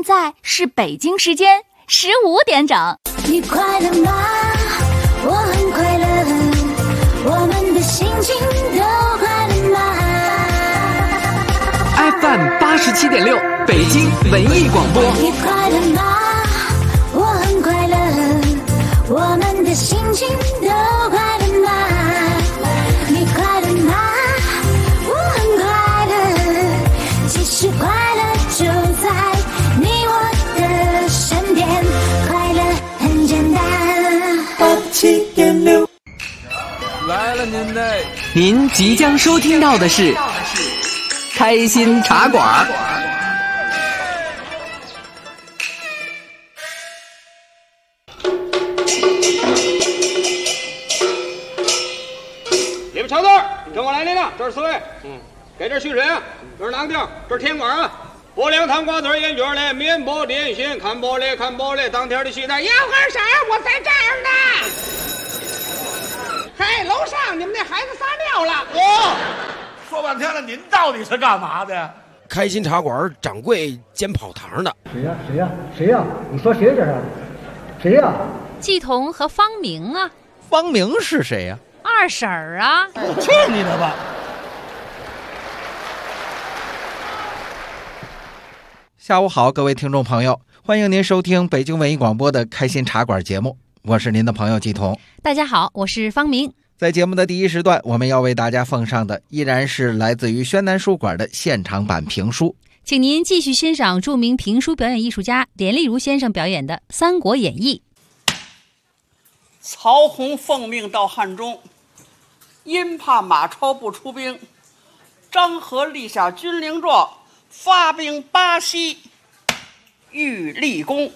在是北京时间15点整。 你快乐吗？我很快乐，我们的心情都快乐吗 ？FM 87.6，北京文艺广播。 你快乐吗？我很快乐，我们的心情都快乐吗？你快乐吗？我很快乐，其实快乐就在你我的身边，快乐很简单。87.6 来了您嘞！ 您即将收听到的是开心茶馆。 你们瞧这儿，跟我来领导，这是4位。给这蓄水啊，这是哪个地儿？这是天馆啊。拨凉糖瓜子烟卷嘞，面包点心，看玻璃看玻璃，当天的西单要喝啥？我在这儿呢。嘿，楼上你们那孩子撒尿了。 说半天了，您到底是干嘛的？ 开心茶馆掌柜兼跑堂的。 谁呀？你说谁这是？谁呀？ 季彤和方明啊。 方明是谁呀？ 二婶儿啊。 去你的吧！ 下午好，各位听众朋友，欢迎您收听北京文艺广播的开心茶馆节目，我是您的朋友季彤。 大家好，我是方明。 在节目的第一时段，我们要为大家奉上的依然是来自于宣南书馆的现场版评书， 请您继续欣赏著名评书表演艺术家连丽如先生表演的《三国演义》。 曹洪奉命到汉中，因怕马超不出兵，张合立下军令状，发兵巴西，欲立功。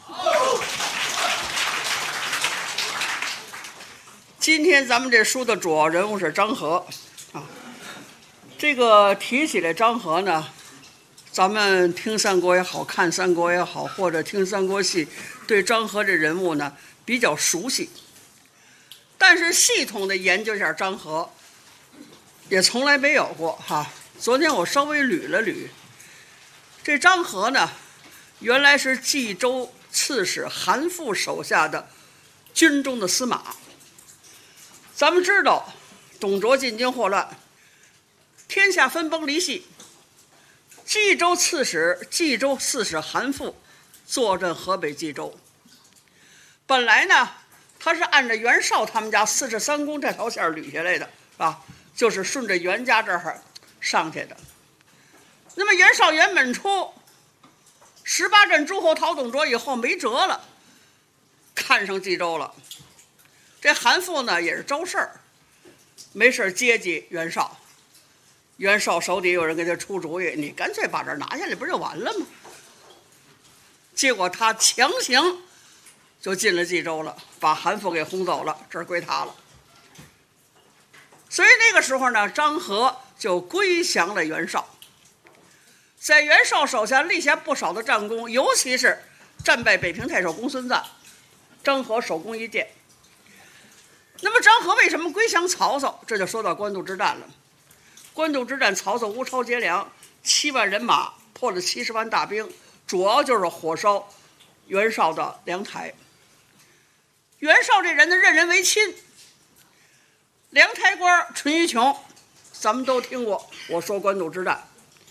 今天咱们这书的主要人物是张合啊。这个提起来张合呢，咱们听三国也好，看三国也好，或者听三国戏，对张合这人物呢比较熟悉。但是系统的研究一下张合，也从来没有过哈。昨天我稍微捋了捋，这张合呢，原来是冀州刺史韩馥手下的军中的司马。咱们知道，董卓进京祸乱，天下分崩离析，冀州刺史韩馥坐镇河北冀州。本来呢，他是按照袁绍他们家43公这条线捋下来的，是吧？就是顺着袁家这儿上去的。那么袁绍原本出18镇诸侯讨董卓以后没辙了，看上冀州了。这韩馥呢也是招事儿，没事接济袁绍。袁绍手底有人给他出主意，你干脆把这拿下来，不就完了吗？结果他强行就进了冀州了，把韩馥给轰走了，这儿归他了。所以那个时候呢，张合就归降了袁绍，在袁绍手下立下不少的战功，尤其是战败北平太守公孙瓒，张合首功一件。那么张合为什么归降曹操？这就说到官渡之战了。官渡之战，曹操乌巢劫粮，7万人马破了70万大兵，主要就是火烧袁绍的粮台。袁绍这人呢，任人唯亲。粮台官淳于琼，咱们都听过我说官渡之战。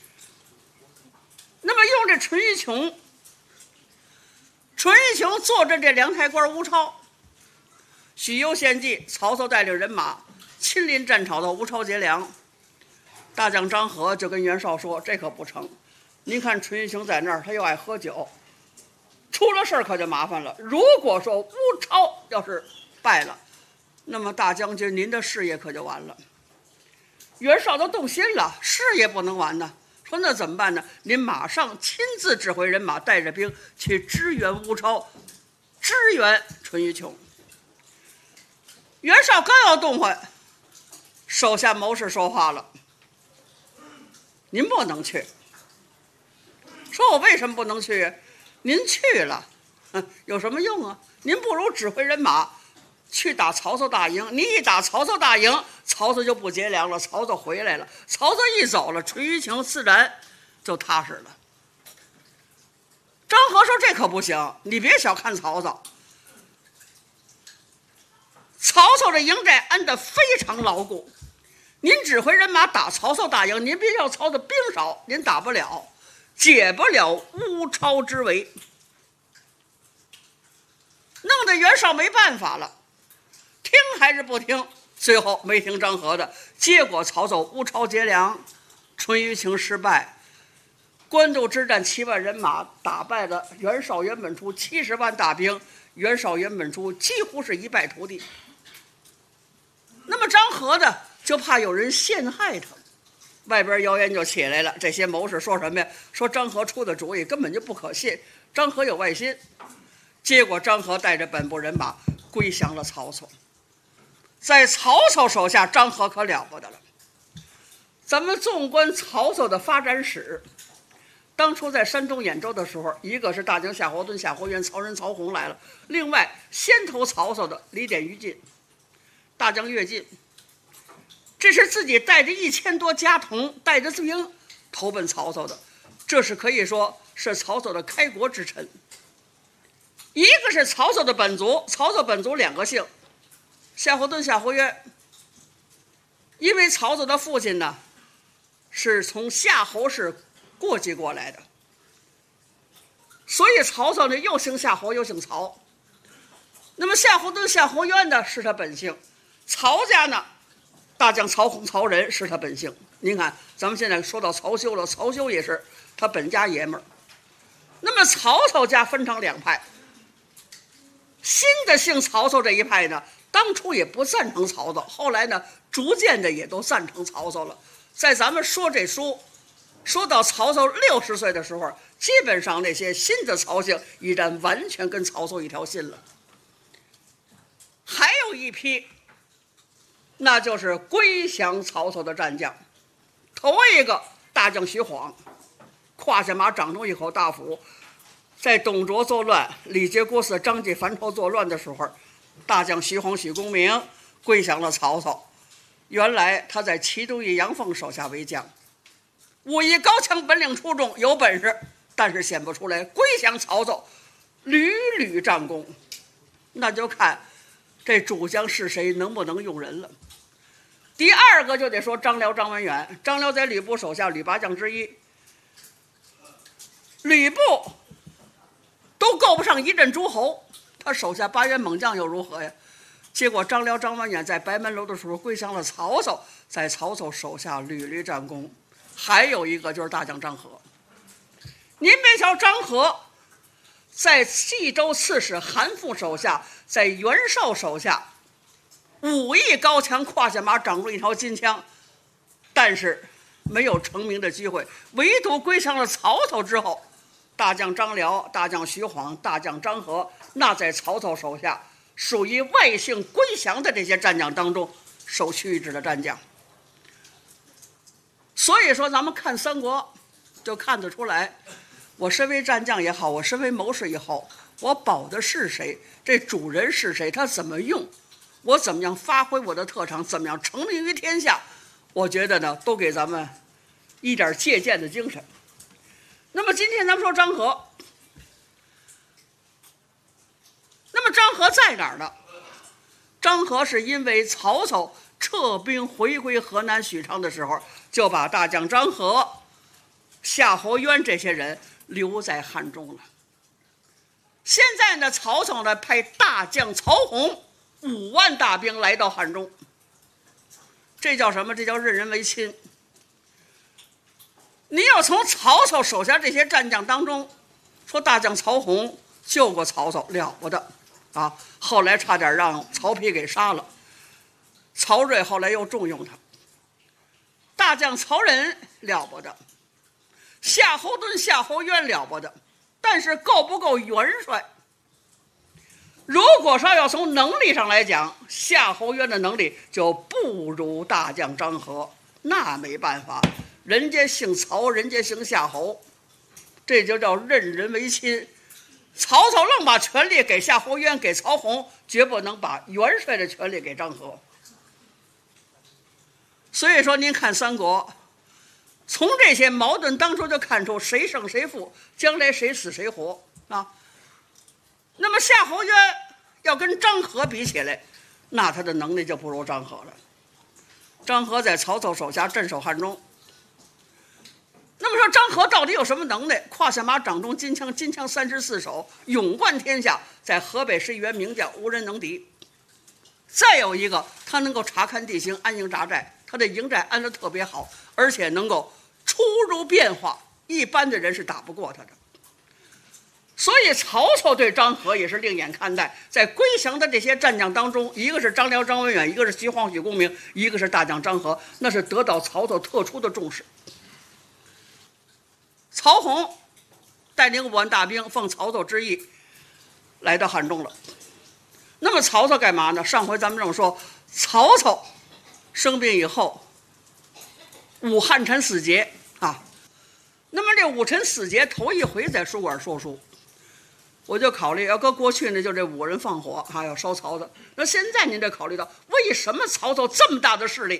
那么用这淳于琼坐镇这粮台官乌巢，许攸献计，曹操带领人马亲临战场到乌巢劫粮。大将张合就跟袁绍说，这可不成，您看淳于琼在那儿，他又爱喝酒，出了事儿可就麻烦了。如果说乌巢要是败了，那么大将军您的事业可就完了。袁绍都动心了，事业不能完呢，说那怎么办呢？您马上亲自指挥人马，带着兵去支援乌巢，支援淳于琼。袁绍刚要动换，手下谋士说话了，您不能去。说我为什么不能去？您去了有什么用啊？您不如指挥人马去打曹操大营，你一打曹操大营，曹操就不劫粮了，曹操回来了，曹操一走了，淳于琼自然就踏实了。张这可不行，你别小看曹操。曹操的营寨安得非常牢固，您指挥人马打曹操大营，您别叫曹操兵少，您打不了，解不了乌巢之围，弄得袁绍没办法了，听还是不听，最后没听张合的，结果曹操乌巢结粮，淳于情失败，官渡之战7万人马打败了袁绍袁本初70万大兵，袁绍袁本初几乎是一败涂地。那么张合呢，就怕有人陷害他，外边谣言就起来了。这些谋士说什么呀？说张合出的主意根本就不可信，张合有外心。结果张合带着本部人马归降了曹操。在曹操手下，张合可了不得了。咱们纵观曹操的发展史，当初在山东兖州的时候，一个是大将夏侯惇、夏侯渊，曹仁、曹洪来了；另外先投曹操的李典、于禁，大将乐进，这是自己带着1000多家童，带着兵投奔曹操的，这是可以说是曹操的开国之臣。一个是曹操的本族，曹操本族2个姓，夏侯惇、夏侯渊，因为曹操的父亲呢是从夏侯氏过继过来的，所以曹操呢又姓夏侯又姓曹。那么夏侯惇、夏侯渊呢是他本姓，曹家呢大将曹洪、曹仁是他本姓。您看咱们现在说到曹休了，曹休也是他本家爷们儿。那么曹操家分成2派，新的姓曹操这一派呢，当初也不赞成曹操，后来呢逐渐的也都赞成曹操了。在咱们说这书说到曹操60岁的时候，基本上那些新的曹姓已然完全跟曹操一条心了。还有一批，那就是归降曹操的战将。头一个大将徐晃，胯下马掌中一口大斧，在董卓作乱、李傕、郭汜、张继、樊稠作乱的时候，大将徐晃、许公明归降了曹操。原来他在齐都尉杨凤手下为将，武艺高强，本领出众，有本事，但是显不出来。归降曹操，屡屡战功，那就看这主将是谁，能不能用人了。第二个就得说张辽、张文远。张辽在吕布手下，吕8将之一，吕布都够不上一阵诸侯，他手下8员猛将又如何呀？结果张辽、张文远在白门楼的时候归降了曹操，在曹操手下屡屡战功。还有一个就是大将张合。您别瞧张合在冀州刺史韩馥手下，在袁绍手下，武艺高强，胯下马掌中一条金枪，但是没有成名的机会。唯独归降了曹操之后，大将张辽、大将徐晃、大将张合，那在曹操手下属于外姓归降的这些战将当中首屈一指的战将。所以说咱们看三国就看得出来，我身为战将也好，我身为谋士也好，我保的是谁，这主人是谁，他怎么用，我怎么样发挥我的特长，怎么样成名于天下，我觉得呢都给咱们一点借鉴的精神。那么今天咱们说张合，那么张合在哪儿呢？张合是因为曹操撤兵回归河南许昌的时候，就把大将张合、夏侯渊这些人留在汉中了。现在呢，曹操呢派大将曹洪5万大兵来到汉中，这叫什么？这叫任人唯亲。你要从曹操手下这些战将当中说，大将曹洪救过曹操，了不得啊！后来差点让曹丕给杀了，曹睿后来又重用他。大将曹仁了不得，夏侯惇、夏侯渊了不得，但是够不够元帅？如果说要从能力上来讲，夏侯渊的能力就不如大将张合，那没办法，人家姓曹，人家姓夏侯，这就叫任人唯亲。曹操愣把权力给夏侯渊，给曹洪，绝不能把元帅的权力给张合。所以说您看三国，从这些矛盾当中就看出谁胜谁负，将来谁死谁活。 啊。那么夏侯渊要跟张合比起来，那他的能力就不如张合了。张合在曹操手下镇守汉中。那么说张合到底有什么能耐？胯下马，掌中金枪，金枪34手，勇冠天下，在河北是一员名将，无人能敌。再有一个，他能够察看地形，安营扎寨，他的营寨安得特别好，而且能够出入变化，一般的人是打不过他的。所以曹操对张合也是另眼看待，在归降的这些战将当中，一个是张辽、张文远，一个是徐晃、许公明，一个是大将张合，那是得到曹操特殊的重视。曹洪带领5万大兵，奉曹操之意来到汉中了。那么曹操干嘛呢？上回咱们这么说，曹操生病以后，武汉臣死节啊。那么这武臣死节头一回在书馆说书，我就考虑，要搁过去呢，就这5人放火啊，要烧曹操。那现在您得考虑到，为什么曹操这么大的势力？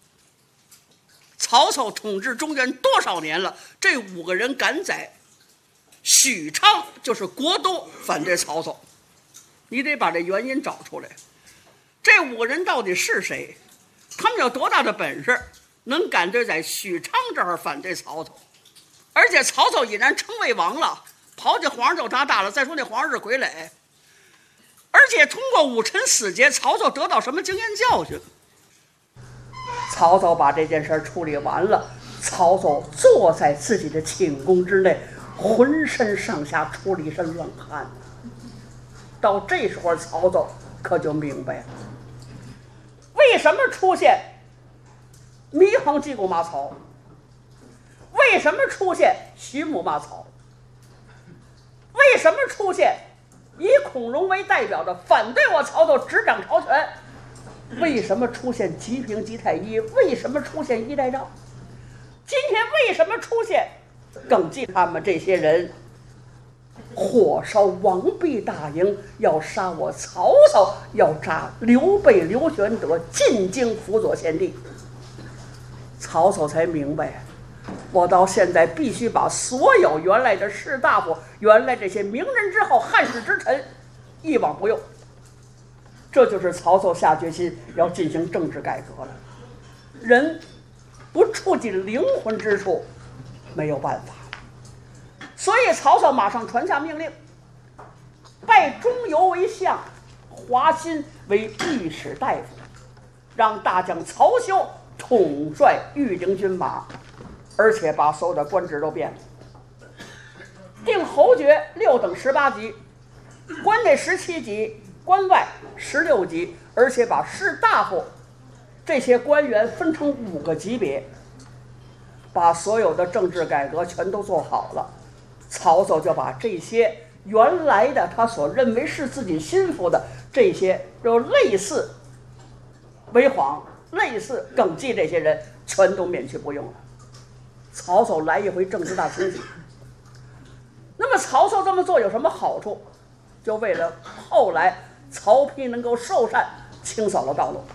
曹操统治中原多少年了？这5个人敢在许昌，就是国都，反对曹操，你得把这原因找出来。这5个人到底是谁？他们有多大的本事，能敢对在许昌这儿反对曹操？而且曹操已然称魏王了，刨去皇上就他大了。再说那皇上是傀儡，而且通过武臣死节，曹操得到什么经验教训？曹操把这件事处理完了，曹操坐在自己的寝宫之内，浑身上下出了一身冷汗。到这时候，曹操可就明白了，为什么出现糜黄击鼓骂曹，为什么出现徐母骂曹，为什么出现以孔融为代表的反对我曹操执掌朝权，为什么出现吉平吉太一，为什么出现衣带诏，今天为什么出现耿纪他们这些人火烧王弼大营，要杀我曹操，要杀刘备、刘玄德，进京辅佐先帝。曹操才明白，我到现在必须把所有原来的士大夫，原来这些明人之后、汉室之臣一网不用。这就是曹操下决心要进行政治改革了。人不触及灵魂之处，没有办法。所以曹操马上传下命令，拜钟繇为相，华歆为御史大夫，让大将曹休统帅御林军马，而且把所有的官职都变了，定侯爵6等18级，关内17级，关外16级，而且把士大夫这些官员分成5个级别，把所有的政治改革全都做好了。曹操就把这些原来的他所认为是自己心腹的这些，就类似韦晃、类似耿纪这些人，全都免去不用了。曹操来一回政治大清洗。那么曹操这么做有什么好处？就为了后来曹丕能够受禅，清扫了道路，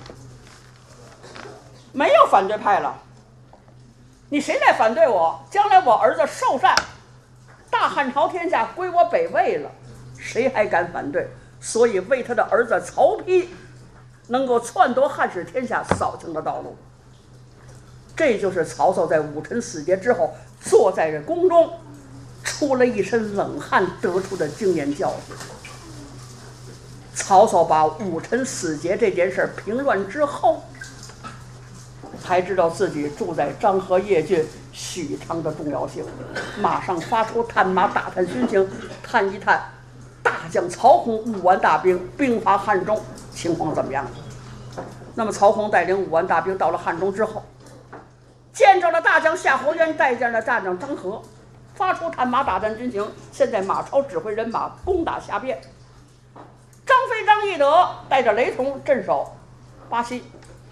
没有反对派了。你谁来反对我？将来我儿子受禅，大汉朝天下归我北魏了，谁还敢反对？所以为他的儿子曹丕能够篡夺汉室天下扫清了道路。这就是曹操在武臣死节之后，坐在这宫中出了一身冷汗得出的经验教训。曹操把武臣死节这件事平乱之后，才知道自己住在漳河邺郡许昌的重要性，马上发出探马打探军情，探一探大将曹洪5万大兵兵伐汉中情况怎么样。那么曹洪带领5万大兵到了汉中之后，见着了大将夏侯渊，带见了大将张合，发出探马打探军情。现在马超指挥人马攻打下边，张飞、张翼德带着雷同镇守巴西。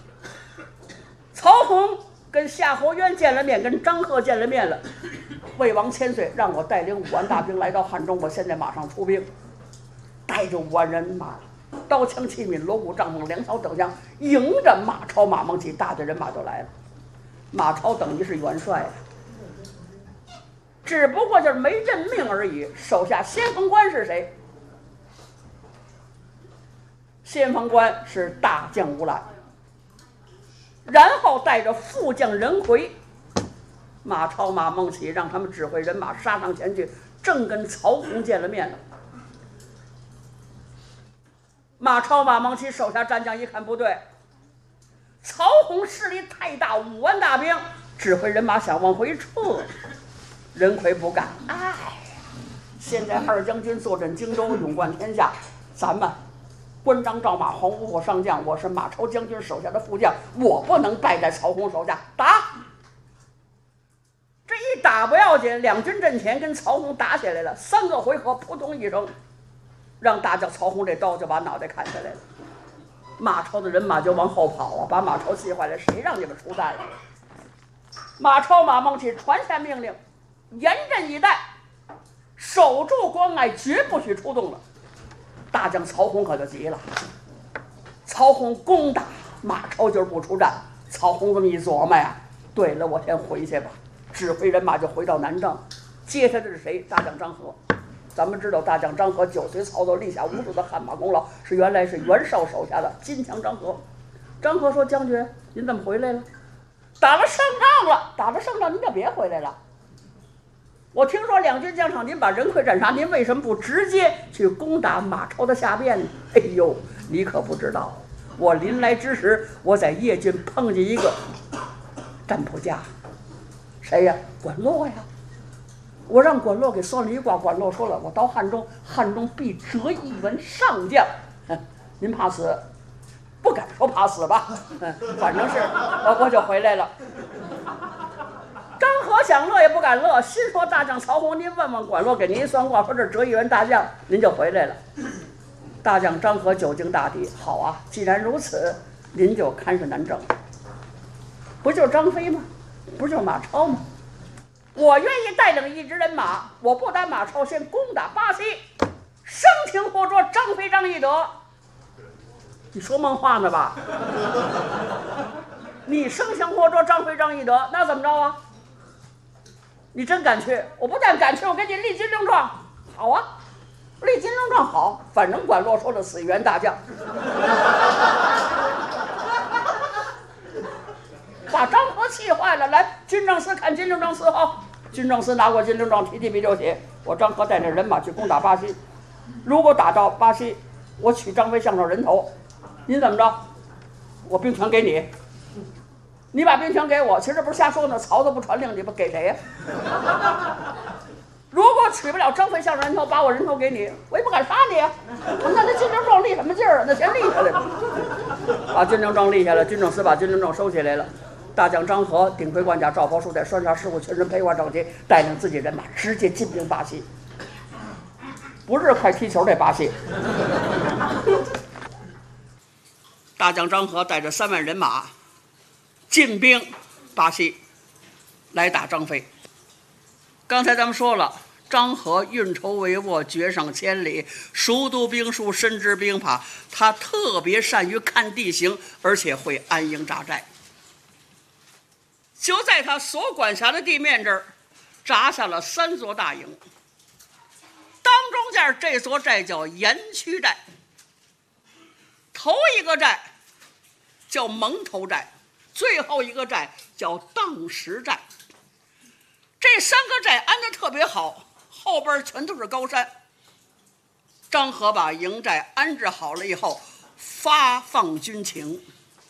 曹洪跟夏侯渊见了面，跟张合见了面了。魏王千岁让我带领5万大兵来到汉中，我现在马上出兵，带着5万人马，刀枪器皿、锣鼓帐篷、粮草等将，迎着马超、马孟起大队人马就来了。马超等于是元帅， 只不过就是没任命而已。手下先锋官是谁？先锋官是大将吴兰，然后带着副将任奎、马超、马孟起，让他们指挥人马杀上前去，正跟曹洪见了面了。马超、马孟起手下战将一看不对，曹洪势力太大，5万大兵，指挥人马想往回撤，任奎不干。哎，现在二将军坐镇荆州，勇冠天下，咱们关张赵马黄5虎上将，我是马超将军手下的副将，我不能败在曹洪手下。打！这一打不要紧，两军阵前跟曹洪打起来了，3个回合，扑通一声，让大将曹洪这刀就把脑袋砍下来了。马超的人马就往后跑啊，把马超气坏了，谁让你们出战了？马超、马孟起传下命令，严阵以待，守住关隘，绝不许出动了。大将曹洪可就急了，曹洪攻打马超就是不出战。曹洪这么一琢磨呀，对了，我先回去吧。指挥人马就回到南郑，接他的是谁？大将张合。咱们知道大将张合9随曹操，立下无数的汗马功劳，原来是袁绍手下的金强张合。张合说：“将军，您怎么回来了？打了胜仗了，打了胜仗，您就别回来了。我听说两军疆场，您把任奎斩杀，您为什么不直接去攻打马超的下边呢？哎呦，你可不知道，我临来之时，我在邺郡碰见一个占卜家，谁呀？管骆呀！我让管骆给算了一卦，管骆说了，我到汉中，汉中必折一文上将。您怕死？不敢说怕死吧，反正是我就回来了。张合想乐也不敢乐，心说大将曹洪，您问问管骆，给您一算卦，说这折一员大将，您就回来了。大将张合久经大敌，好啊，既然如此，您就看守南郑。不就是张飞吗？不就是马超吗？我愿意带领一支人马，我不打马超，先攻打巴西，生擒活捉张飞、张翼德。你说梦话呢吧？你生擒活捉张飞、张翼德，那怎么着啊？你真敢去？我不但敢去，我给你立军令状。好啊，立军令状好，反正管骆说了，死一员大将。把张合气坏了，来，军政司看军令状4号。军政司拿过军令状，提笔就写：我张合带着人马去攻打巴西，如果打到巴西，我取张飞项上人头，您怎么着？我兵权给你，你把兵权给我。其实这不是瞎说呢，曹操不传令，你不给谁呀？如果取不了张飞项上人头，把我人头给你，我也不敢杀你啊。那军令状立什么劲儿啊？那先立下来吧。把军令状立下来，军政司把军令状收起来了。大将张合顶盔贯甲，罩袍束带，拴上师傅，全身佩挂整齐，带领自己人马直接进兵巴西。不是快踢球这巴西。大将张合带着3万人马进兵巴西，来打张飞。刚才咱们说了，张合运筹帷幄，决胜千里，熟读兵书，深知兵法，他特别善于看地形，而且会安营扎寨。就在他所管辖的地面这儿扎下了3座大营，当中间这座寨叫盐区寨，头一个寨叫蒙头寨，最后一个寨叫荡石寨。这3个寨安得特别好，后边全都是高山。张合把营寨安置好了以后，发放军情，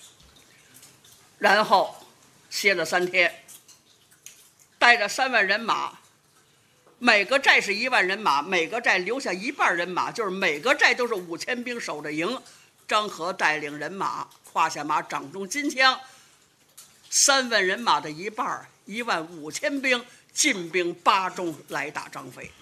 然后歇了3天，带着3万人马，每个寨是1万人马，每个寨留下1半人马，就是每个寨都是5000兵守着营。张合带领人马，胯下马，掌中金枪，3万人马的1半，15000兵进兵巴中来打张飞。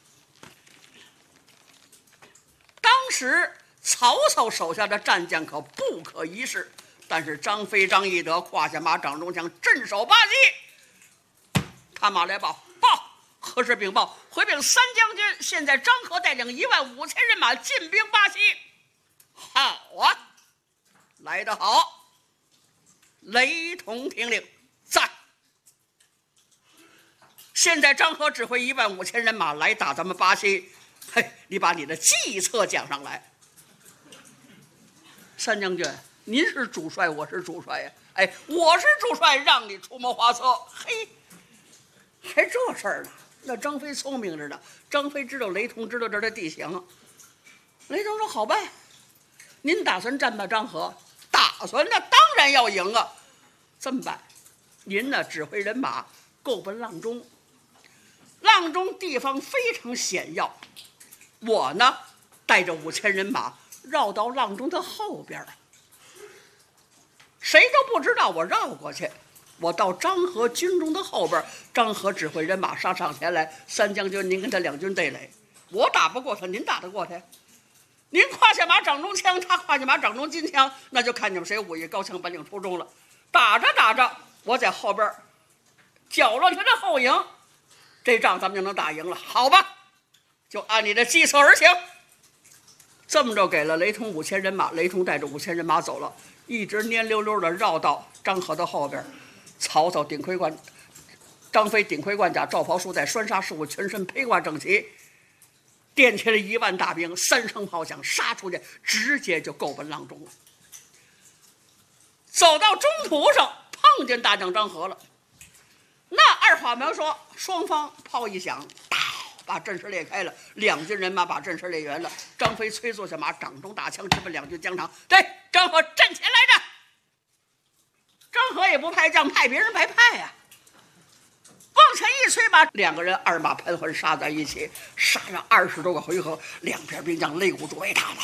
当时曹操手下的战将可不可一世，但是张飞、张翼德胯下马，掌中枪，镇守巴西。探马来报，何时禀报？回禀3将军，现在张合带领15000人马进兵巴西。好啊，来得好！雷同听令，在。 现在张合指挥15000人马来打咱们巴西，嘿，你把你的计策讲上来。三将军，您是主帅，我是主帅呀。哎，我是主帅，让你出谋划策。嘿，还这事儿呢？那张飞聪明着呢。张飞知道雷同知道这儿的地形。雷同说：“好办，您打算战败张合？打算那当然要赢啊！这么办，您呢指挥人马够奔阆中。阆中地方非常险要，我呢带着5000人马绕到阆中的后边，谁都不知道我绕过去。我到张合军中的后边，张合指挥人马上前来，三将军您跟他两军对垒，我打不过他，您打得过他？您胯下马掌中枪，他胯下马掌中金枪，那就看你们谁武艺高强，本领出众了。打着打着，我在后边搅乱他的后营，这仗咱们就能打赢了。好吧，就按你的计策而行。这么着给了雷同5000人马，雷同带着5000人马走了，一直蔫溜溜的绕到张合的后边。曹操顶盔冠，张飞顶盔冠甲，罩袍束带，拴纱饰物，全身披挂整齐，垫起了1万大兵，3声炮响杀出去，直接就够奔阆中了。走到中途上，碰见大将张合了。那二话没说，双方炮一响，把阵势裂开了，两军人马把阵势裂圆了。张飞催坐下马，掌中大枪直奔两军疆场。对，张合站起来着。张合也不派将，派别人白派呀。往前一催马，两个人二马盘桓杀在一起，杀了20多个回合，两边兵将擂鼓助威，杀！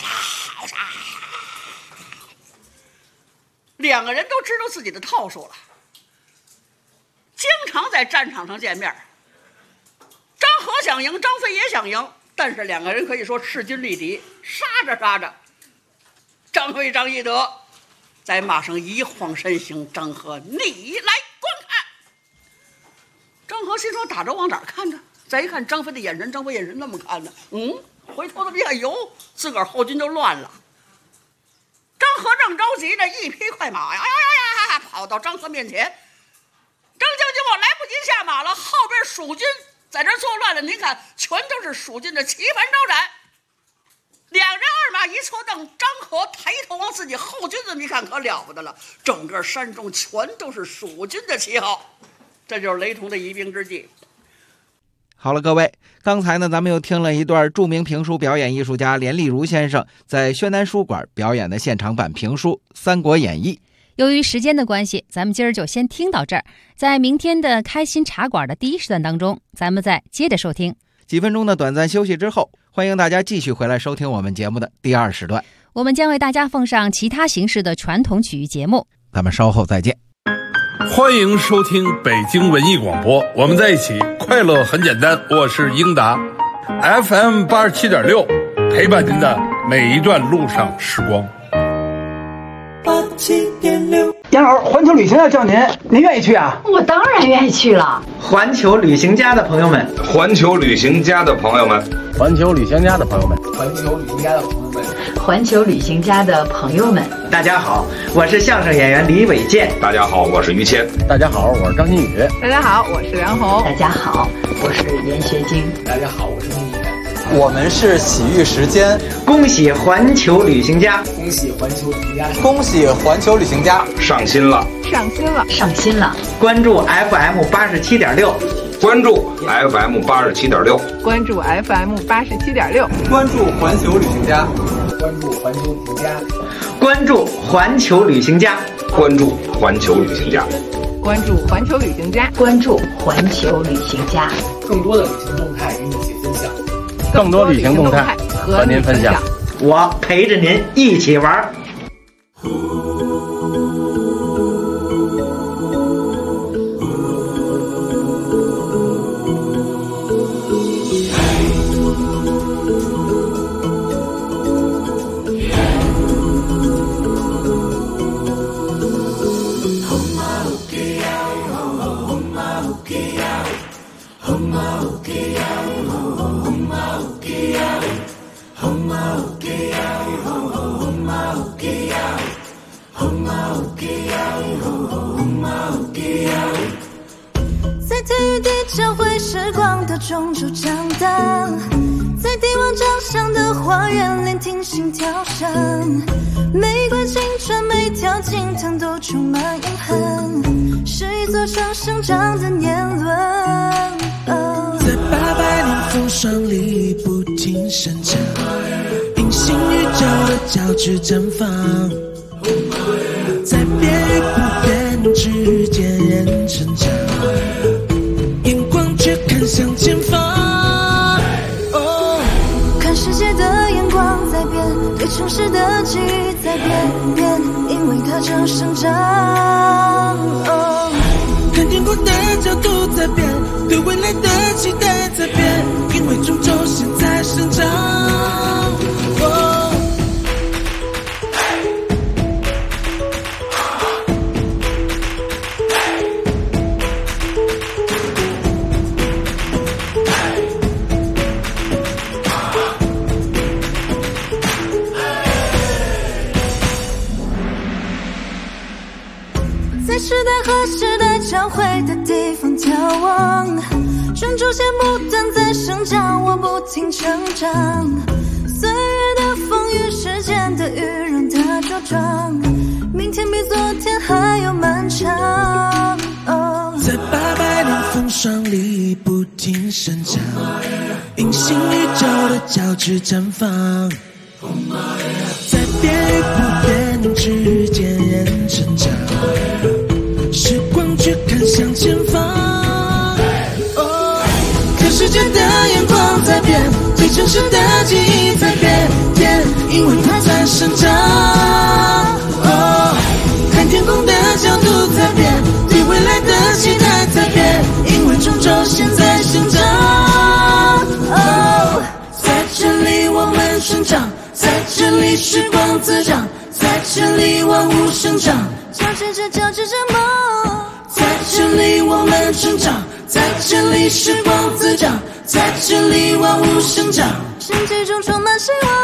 两个人都知道自己的套数了。经常在战场上见面，张合想赢，张飞也想赢，但是两个人可以说势均力敌，杀着杀着，张飞张翼德在马上一晃身形，张合你来观看。张合心说打着往哪儿看着？再一看张飞的眼神，张飞眼神那么看呢，回头这么一看，哟，自个儿后军就乱了。张合正着急呢，一匹快马呀，跑到张合面前。张将军，我来不及下马了，后边蜀军在这作乱了，您看，全都是蜀军的旗幡招展。两人二马一错蹬，张合抬头往自己后军这么一看，可了不得了，整个山中全都是蜀军的旗号，这就是雷同的一兵之计。 好了，各位，刚才呢，咱们又听了一段著名评书表演艺术家连丽如先生在宣南书馆表演的现场版评书《三国演义》。 由于时间的关系，咱们今儿就先听到这儿。在明天的开心茶馆的第一时段当中，咱们再接着收听。 几分钟的短暂休息之后，欢迎大家继续回来收听我们节目的第二时段。 我们将为大家奉上其他形式的传统曲艺节目。 咱们稍后再见。 欢迎收听北京文艺广播，我们在一起，快乐很简单。我是英达 ，FM 87.6，陪伴您的每一段路上时光。 杨老师，环球旅行要叫您，您愿意去啊？ 我当然愿意去了。 环球旅行家的朋友们， 环球旅行家的朋友们， 环球旅行家的朋友们， 环球旅行家的朋友们， 环球旅行家的朋友们， 大家好，我是相声演员李伟健。 大家好，我是于谦。 大家好，我是张馨予。 大家好，我是梁红。 大家好，我是严学晶。 大家好，我是孟野。 我们是喜遇时间， 恭喜环球旅行家， 恭喜环球旅行家， 恭喜环球旅行家上心了， 上心了， 上心了！ 关注 FM 87.6， 关注 FM 87.6， 关注 FM 87.6， 关注环球旅行家， 关注环球旅行家， 关注环球旅行家， 关注环球旅行家， 关注环球旅行家， 关注环球旅行家， 更多的旅行动态与你一起分享。 更多旅行动态和您分享， 我陪着您一起玩。 的中州长大，在帝王长相的花园里听心跳声，玫瑰青春每条经堂都充满阴痕，是一座城生长的年轮。 在800年风霜里不停生长，平行宇宙的交织绽放，在变与不变之间人成长，眼光却看向前方。 看世界的眼光在变，对城市的记忆在变，因为它正生长。 看天空的角度在变，对未来的期待在变，因为中州现在生长。 在时代和时代交汇的地方眺望，中州线不断在生长，我不停成长。岁月的风雨，时间的雨，让它茁壮，明天比昨天还要漫长。 在800年风霜里不停生长，平行宇宙的交织绽放，在变与不变之间人成长，时光却看向前方。看世界的眼光在变，对城市的记忆在变，因为它在生长。看天空的角度在变，对未来的期待在变，因为中州现在生长。在这里我们生长，在这里时光滋长，在这里万物生长， 交织着梦。 在这里我们生长，在这里时光滋长，在这里万物生长， 世界中充满希望。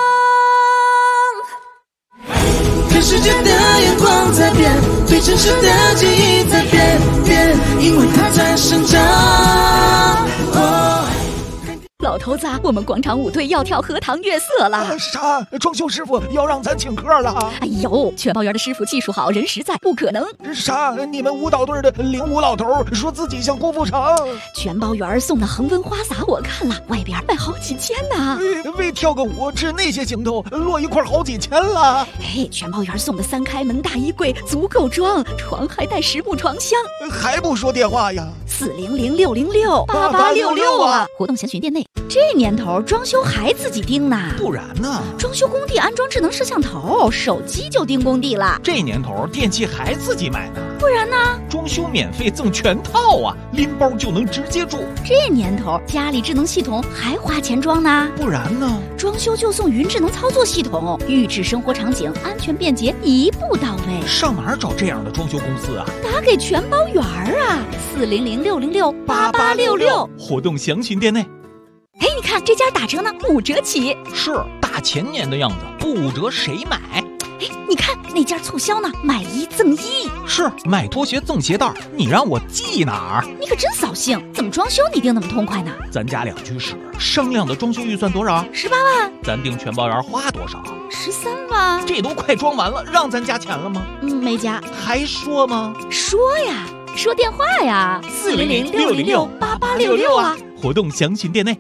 看世界的眼光在变，对城市的记忆在变，因为它在生长。 老头子，我们广场舞队要跳荷塘月色了。 啥？装修师傅要让咱请客了？ 哎呦，全包园的师傅技术好，人实在，不可能。 啥？你们舞蹈队的领舞老头说自己像郭富城。 全包园送的恒温花洒我看了，外边卖好几千呢。 为跳个舞吃那些行头，落一块好几千了。 哎，全包园送的3开门大衣柜足够装，床还带实木床箱。 还不说电话呀 ？400-606-8866啊！活动详询店内。这年头装修还自己盯呢？ 不然呢？ 装修工地安装智能摄像头，手机就盯工地了。 这年头电器还自己买呢？ 不然呢？ 装修免费赠全套啊，拎包就能直接住。 这年头家里智能系统还花钱装呢？ 不然呢？ 装修就送云智能操作系统，预制生活场景，安全便捷，一步到位。 上哪儿找这样的装修公司啊？ 打给全包园啊，400-606-8866。 活动详询店内。 哎，你看这家打折呢，5折起。 是大前年的样子，不5折谁买？ 哎，你看那家促销呢，买1赠1。 是买拖鞋赠鞋带，你让我记哪儿？ 你可真扫兴，怎么装修你定那么痛快呢？ 咱家2居室，商量的装修预算多少 ？18万。 咱订全包园花多少 ？13万。 这都快装完了，让咱加钱了吗？ 没加。 还说吗？ 说呀，说电话呀，400-606-8866啊。 活动详询店内。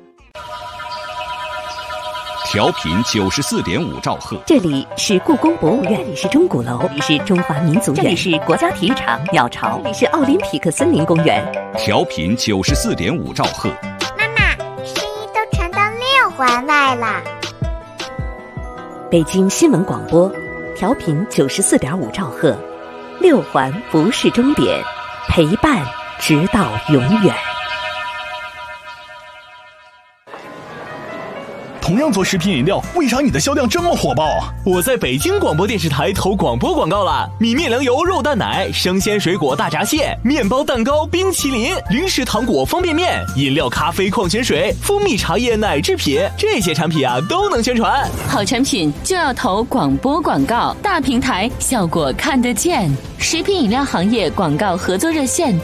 调频94.5兆赫， 这里是故宫博物院，这里是钟鼓楼，这里是中华民族园，这里是国家体育场鸟巢，这里是奥林匹克森林公园。 调频94.5兆赫。 妈妈，声音都传到6环外了。 北京新闻广播，调频94.5兆赫，6环不是终点，陪伴直到永远。 同样做食品饮料，为啥你的销量这么火爆啊？ 我在北京广播电视台投广播广告了，米面粮油肉蛋奶、生鲜水果大闸蟹、面包蛋糕、冰淇淋、零食糖果方便面、饮料咖啡矿泉水、蜂蜜茶叶奶制品，这些产品啊都能宣传。 好产品就要投广播广告，大平台效果看得见。食品饮料行业广告合作热线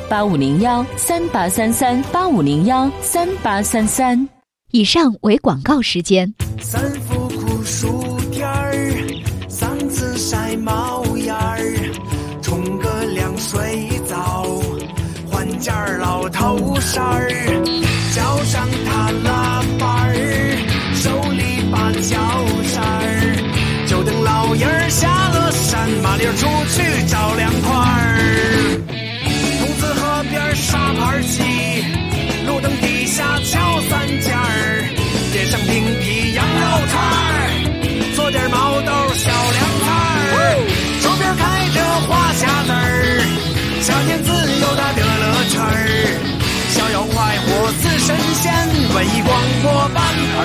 8501-3833-8501-3833。 以上为广告时间。 三伏酷暑天儿，嗓子晒冒烟儿，冲个凉水澡，换件老头衫儿，脚上踏拉板儿，手里把脚扇儿，就等老爷儿下了山，麻溜出去找凉快儿。筒子河边沙盘棋，路灯底下敲三尖儿，点上冰皮羊肉串儿，做点毛豆小凉菜儿，周边开着花匣子儿，夏天自由的乐乐圈儿，逍遥快活似神仙，文艺广播伴耳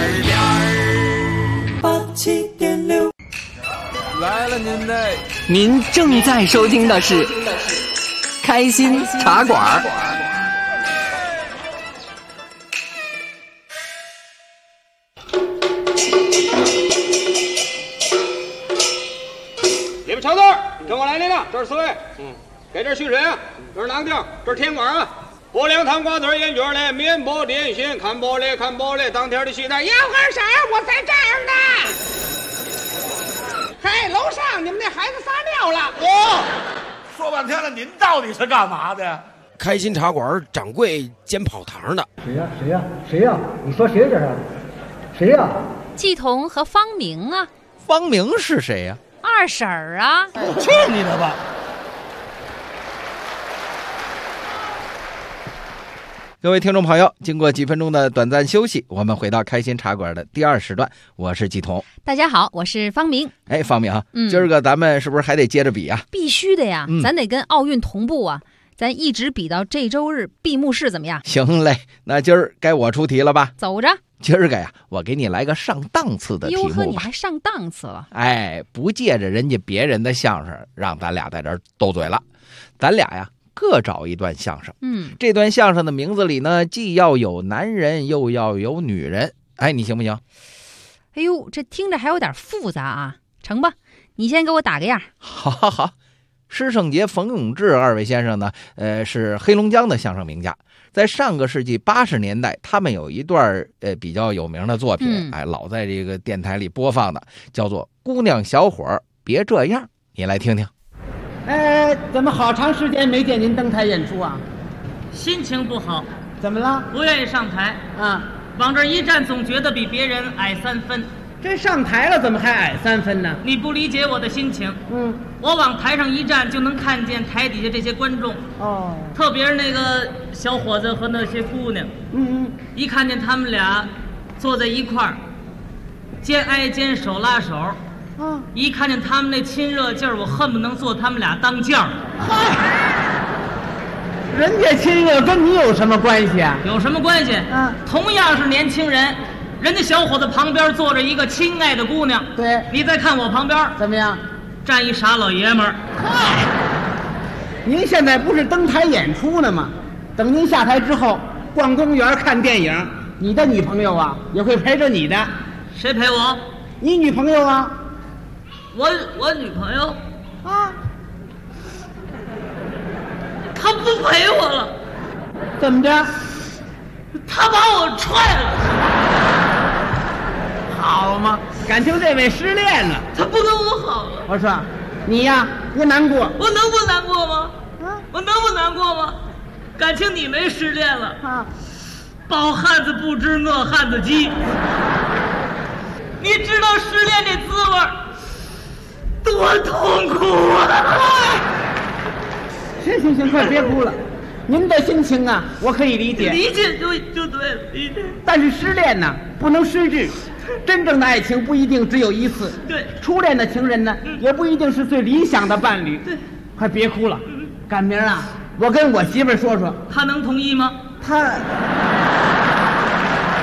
边儿。87.6 来了您的，您正在收听的是开心茶馆。 你们瞧字，跟我来领了，这是4位，给这续水啊，这是哪个地儿？这是天馆啊。不凉汤瓜子烟卷嘞，面包点心，看玻璃看玻璃，当天的西单，要喝啥我在这儿呢。嘿，楼上你们那孩子撒尿了。 说半天了，您到底是干嘛的？ 开心茶馆掌柜兼跑堂的。 谁呀？你说谁这是？谁呀？ 季彤和方明啊。 方明是谁呀？ 二婶儿啊。 去你的吧！ 各位听众朋友，经过几分钟的短暂休息，我们回到开心茶馆的第2时段，我是季彤。 大家好，我是方明。 哎，方明，今儿个咱们是不是还得接着比啊？ 必须的呀，咱得跟奥运同步啊，咱一直比到这周日闭幕式怎么样？ 行嘞，那今儿该我出题了吧？ 走着。 今儿个呀，我给你来个上档次的题目吧。 哟呵，你还上档次了？ 哎，不借着人家别人的相声，让咱俩在这儿斗嘴了。咱俩呀，各找一段相声。这段相声的名字里呢，既要有男人，又要有女人。哎，你行不行？ 哎呦，这听着还有点复杂啊。成吧，你先给我打个样。 好。施圣杰、冯永志二位先生呢，是黑龙江的相声名家。在上个世纪80年代，他们有一段比较有名的作品，老在这个电台里播放的，叫做《姑娘小伙别这样》，你来听听。 怎么好长时间没见您登台演出啊？ 心情不好。 怎么了？ 不愿意上台啊， 往这一站总觉得比别人矮3分。 这上台了怎么还矮3分呢？ 你不理解我的心情。我往台上一站就能看见台底下这些观众。特别是那个小伙子和那些姑娘。一看见他们俩坐在一块儿，肩挨肩，手拉手。一看见他们那亲热劲儿，我恨不能坐他们俩当将。 人家亲热跟你有什么关系啊？ 有什么关系？同样是年轻人。人家小伙子旁边坐着一个亲爱的姑娘， 对， 你再看我旁边怎么样？ 站一傻老爷们儿。 您现在不是登台演出呢吗？等您下台之后，逛公园看电影，你的女朋友啊也会陪着你的。 谁陪我？ 你女朋友啊。 我女朋友啊，她不陪我了。 怎么着？ 她把我踹了。 好嘛，感情这位失恋了。 他不跟我好了。 我说，你呀别难过。 我能不难过吗？我能不难过吗？感情你没失恋了啊？饱汉子不知饿汉子饥。你知道失恋这滋味多痛苦啊！ 行，快别哭了。您的心情啊，我可以理解。 理解就对了，理解。 但是失恋呢，不能失志。真正的爱情不一定只有一次。 对， 初恋的情人呢，也不一定是最理想的伴侣。 对， 快别哭了。赶明儿啊，我跟我媳妇儿说说。 她能同意吗？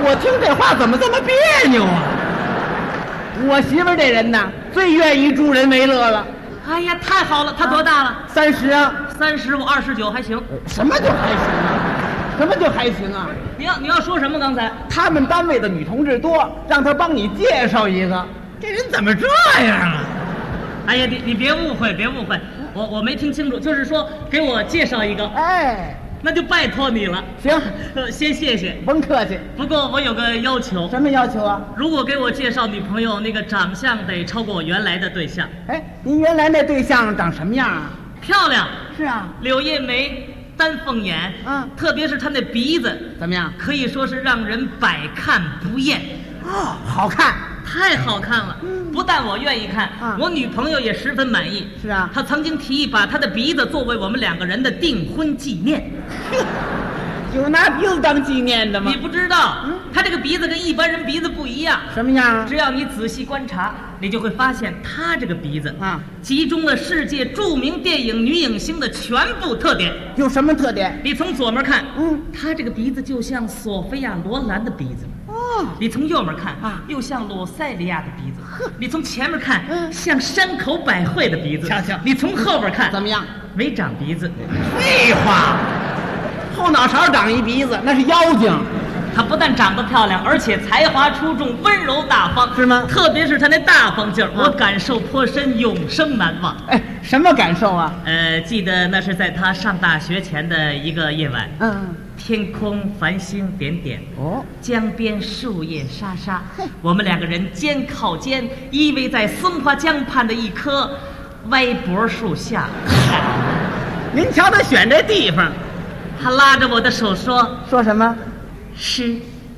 我听这话怎么这么别扭啊？我媳妇儿这人呐，最愿意助人为乐了。 哎呀，太好了！她多大了 ？30啊。 30，我29，还行。 什么就还行啊？什么就还行啊？ 你要说什么？刚才他们单位的女同志多，让他帮你介绍一个。这人怎么这样啊？ 哎呀，你别误会，别误会，我没听清楚，就是说给我介绍一个。 哎， 那就拜托你了。 行， 先谢谢， 甭客气。 不过我有个要求。 什么要求啊？ 如果给我介绍女朋友，那个长相得超过我原来的对象。 哎，您原来那对象长什么样啊？ 漂亮。 是啊， 柳叶眉，丹凤眼，特别是她那鼻子怎么样？ 可以说是让人百看不厌。 哦，好看， 太好看了。不但我愿意看，我女朋友也十分满意。 是啊， 她曾经提议把她的鼻子作为我们2个人的订婚纪念。 有拿鼻子当纪念的吗？ 你不知道，她这个鼻子跟一般人鼻子不一样。 什么样啊？ 只要你仔细观察，你就会发现她这个鼻子集中了世界著名电影女影星的全部特点。 有什么特点？ 你从左面看，她这个鼻子就像索菲亚·罗兰的鼻子。你从右面看又像罗塞利亚的鼻子；你从前面看，像山口百惠的鼻子。 瞧瞧， 你从后边看怎么样？ 没长鼻子。 废话，后脑勺长一鼻子，那是妖精。 她不但长得漂亮，而且才华出众，温柔大方， 是吗？ 特别是她那大方劲儿，我感受颇深，永生难忘。 哎，什么感受啊？ 记得那是在她上大学前的一个夜晚。天空繁星点点，江边树叶沙沙，我们2个人肩靠肩依偎在松花江畔的一棵歪脖树下。 您瞧他选这地方。 他拉着我的手说什么？ 诗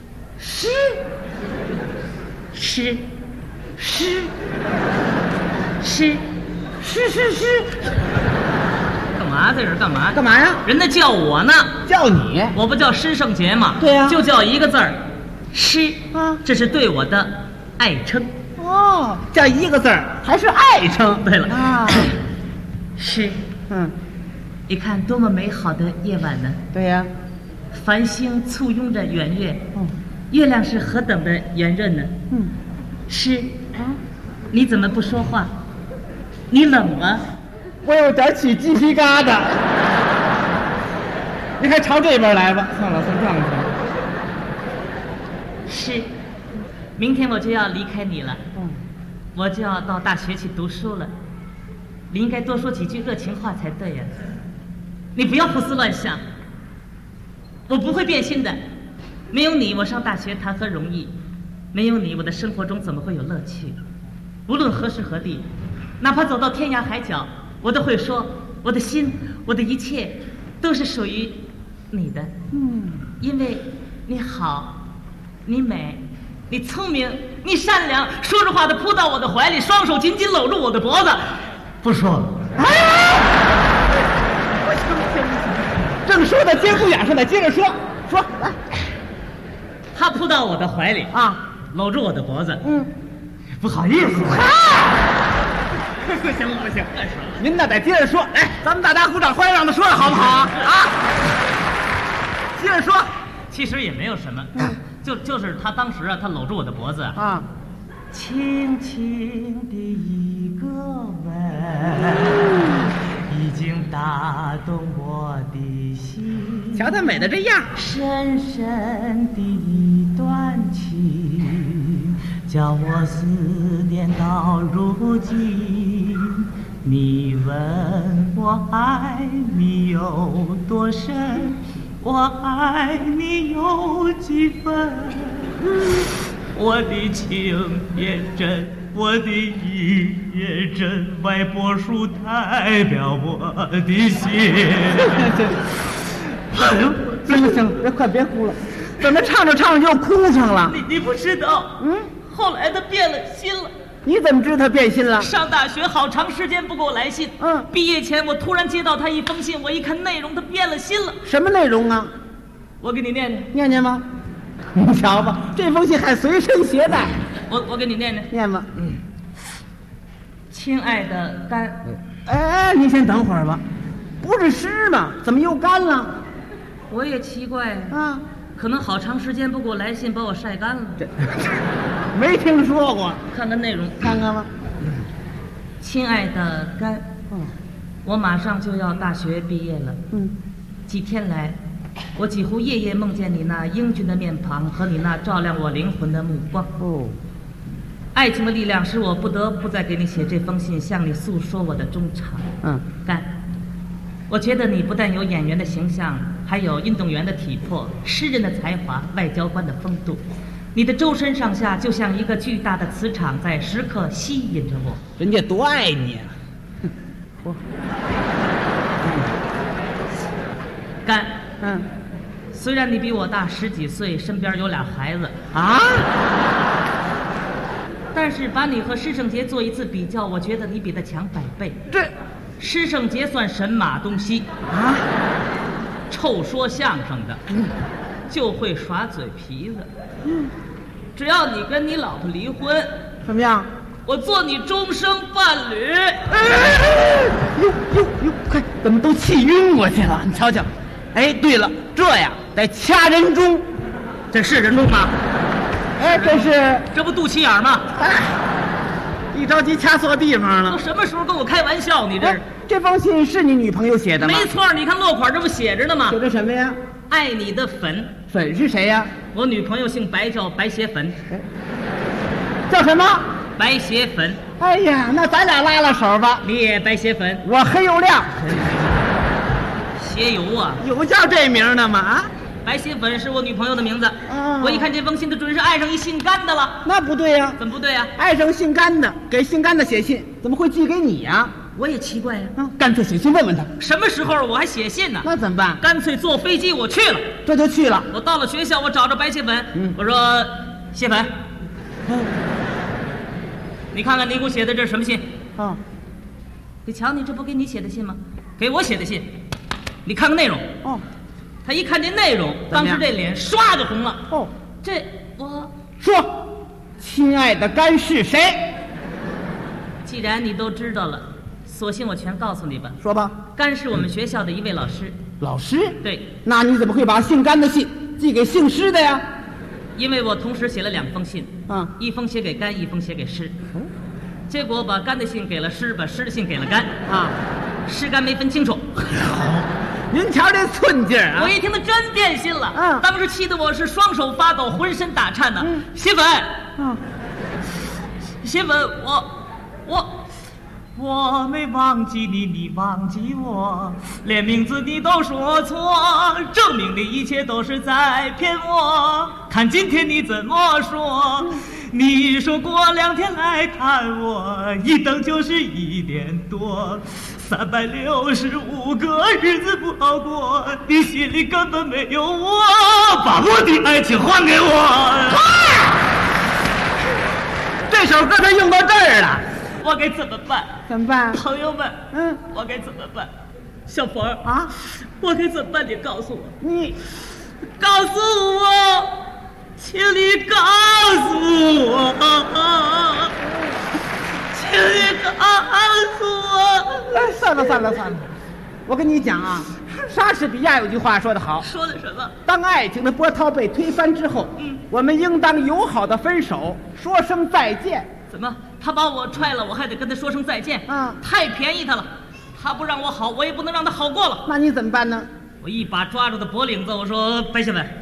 干嘛在这儿？干嘛呀？ 人家叫我呢。 叫你？ 我不叫施圣杰吗？ 对呀， 就叫一个字儿，诗啊，这是对我的爱称。 哦，叫一个字儿，还是爱称。 对了啊， 诗，你看多么美好的夜晚呢？ 对呀， 繁星簇拥着圆月，月亮是何等的圆润呢？诗啊，你怎么不说话？你冷吗？ 我有点起鸡皮疙瘩。你还朝这边来吧。算了，算账去。 是，明天我就要离开你了。我就要到大学去读书了。你应该多说几句热情话才对呀。你不要胡思乱想。我不会变心的。没有你，我上大学谈何容易？没有你，我的生活中怎么会有乐趣？无论何时何地，哪怕走到天涯海角，我都会说，我的心，我的一切，都是属于你的。因为你好，你美，你聪明，你善良，说着话的扑到我的怀里，双手紧紧搂住我的脖子。不说了。 正说的节骨眼上的，接着说。说来。 他扑到我的怀里啊， 搂住我的脖子。不好意思。 不行不行，您那得接着说。来，咱们大家鼓掌欢迎，让他说了好不好啊？接着说。 其实也没有什么，就是他当时啊，他搂住我的脖子啊， 轻轻的一个吻，已经打动我的心。 瞧他美的这样， 深深的一段情，叫我思念到如今。你问我爱你有多深，我爱你有几分？我的情也真，我的意也真，歪脖树代表我的心。 行，快别哭了，怎么唱着唱着就哭上了？ 你不知道，后来他变了心了。 你怎么知道他变心了？ 上大学好长时间不给我来信，毕业前我突然接到他一封信，我一看内容，他变了心了。 什么内容啊？ 我给你念念。 念念吗？你瞧吧，这封信还随身携带。 我给你念念。 念吧。 亲爱的干。 哎，您先等会儿吧，不是诗吗？怎么又干了？ 我也奇怪啊， 可能好长时间不给我来信，把我晒干了。 这没听说过。 看看内容， 看看吧。 亲爱的甘，我马上就要大学毕业了。几天来，我几乎夜夜梦见你那英俊的面庞和你那照亮我灵魂的目光。爱情的力量使我不得不再给你写这封信，向你诉说我的衷肠。甘，我觉得你不但有演员的形象，还有运动员的体魄、诗人的才华、外交官的风度。你的周身上下就像一个巨大的磁场，在时刻吸引着我。 人家多爱你啊！ 甘，虽然你比我大10几岁，身边有俩孩子啊， 但是把你和施圣杰做一次比较，我觉得你比他强100倍。 这施圣杰算神马东锡啊， 臭说相声的，就会耍嘴皮子。只要你跟你老婆离婚， 怎么样？ 我做你终生伴侣。 哟，快，怎么都气晕过去了？你瞧瞧。哎，对了，这样得掐人中， 这是人中吗？ 哎， 这不肚脐眼吗？ 一着急掐错地方了。 都什么时候跟我开玩笑？你这是？ 这封信是你女朋友写的吗？ 没错，你看落款这不写着呢吗？ 写着什么呀？ 爱你的粉。 粉是谁呀？ 我女朋友姓白，叫白鞋粉。 叫什么？ 白鞋粉。 哎呀，那咱俩拉拉手吧。 你也白鞋粉， 我黑又亮。 鞋油啊？ 有叫这名的吗？啊？ 白鞋粉是我女朋友的名字。我一看这封信，她准是爱上一姓甘的了。 那不对呀。 怎么不对呀？ 爱上姓甘的，给姓甘的写信，怎么会寄给你呀？ 我也奇怪呀。 干脆写信问问他。 什么时候我还写信呢？ 那怎么办？ 干脆坐飞机我去了。 这就去了。 我到了学校，我找着白鞋粉，我说鞋粉，你看看你给我写的这是什么信？你瞧，你这不给你写的信吗？给我写的信，你看看内容。他一看这内容，当时这脸唰就红了。这我说，亲爱的甘是谁？ 既然你都知道了，索性我全告诉你吧。 说吧。 甘是我们学校的一位老师。 老师？ 对。 那你怎么会把姓甘的信寄给姓施的呀？ 因为我同时写了2封信，一封写给甘，一封写给施。结果把甘的信给了施，把施的信给了甘。施甘没分清楚。 您瞧这寸劲儿啊！ 我一听他真变心了，当时气得我是双手发抖，浑身打颤呢。鞋粉，鞋粉，我没忘记你，你忘记我，连名字你都说错，证明你一切都是在骗我。看今天你怎么说？你说过2天来看我，一等就是1点多，365个日子不好过，你心里根本没有我，把我的爱情还给我。 这首歌他用到这儿了， 我该怎么办？ 怎么办？ 朋友们，我该怎么办？小佛啊， 我该怎么办？你告诉我， 你告诉我，请你告诉我，请你告诉我。 算了，我跟你讲啊，莎士比亚有句话说得好， 说的什么？ 当爱情的波涛被推翻之后，我们应当友好的分手，说声再见。 怎么？他把我踹了，我还得跟他说声再见？太便宜他了。他不让我好，我也不能让他好过了。 那你怎么办呢？ 我一把抓住他脖领子，我说：“白先生，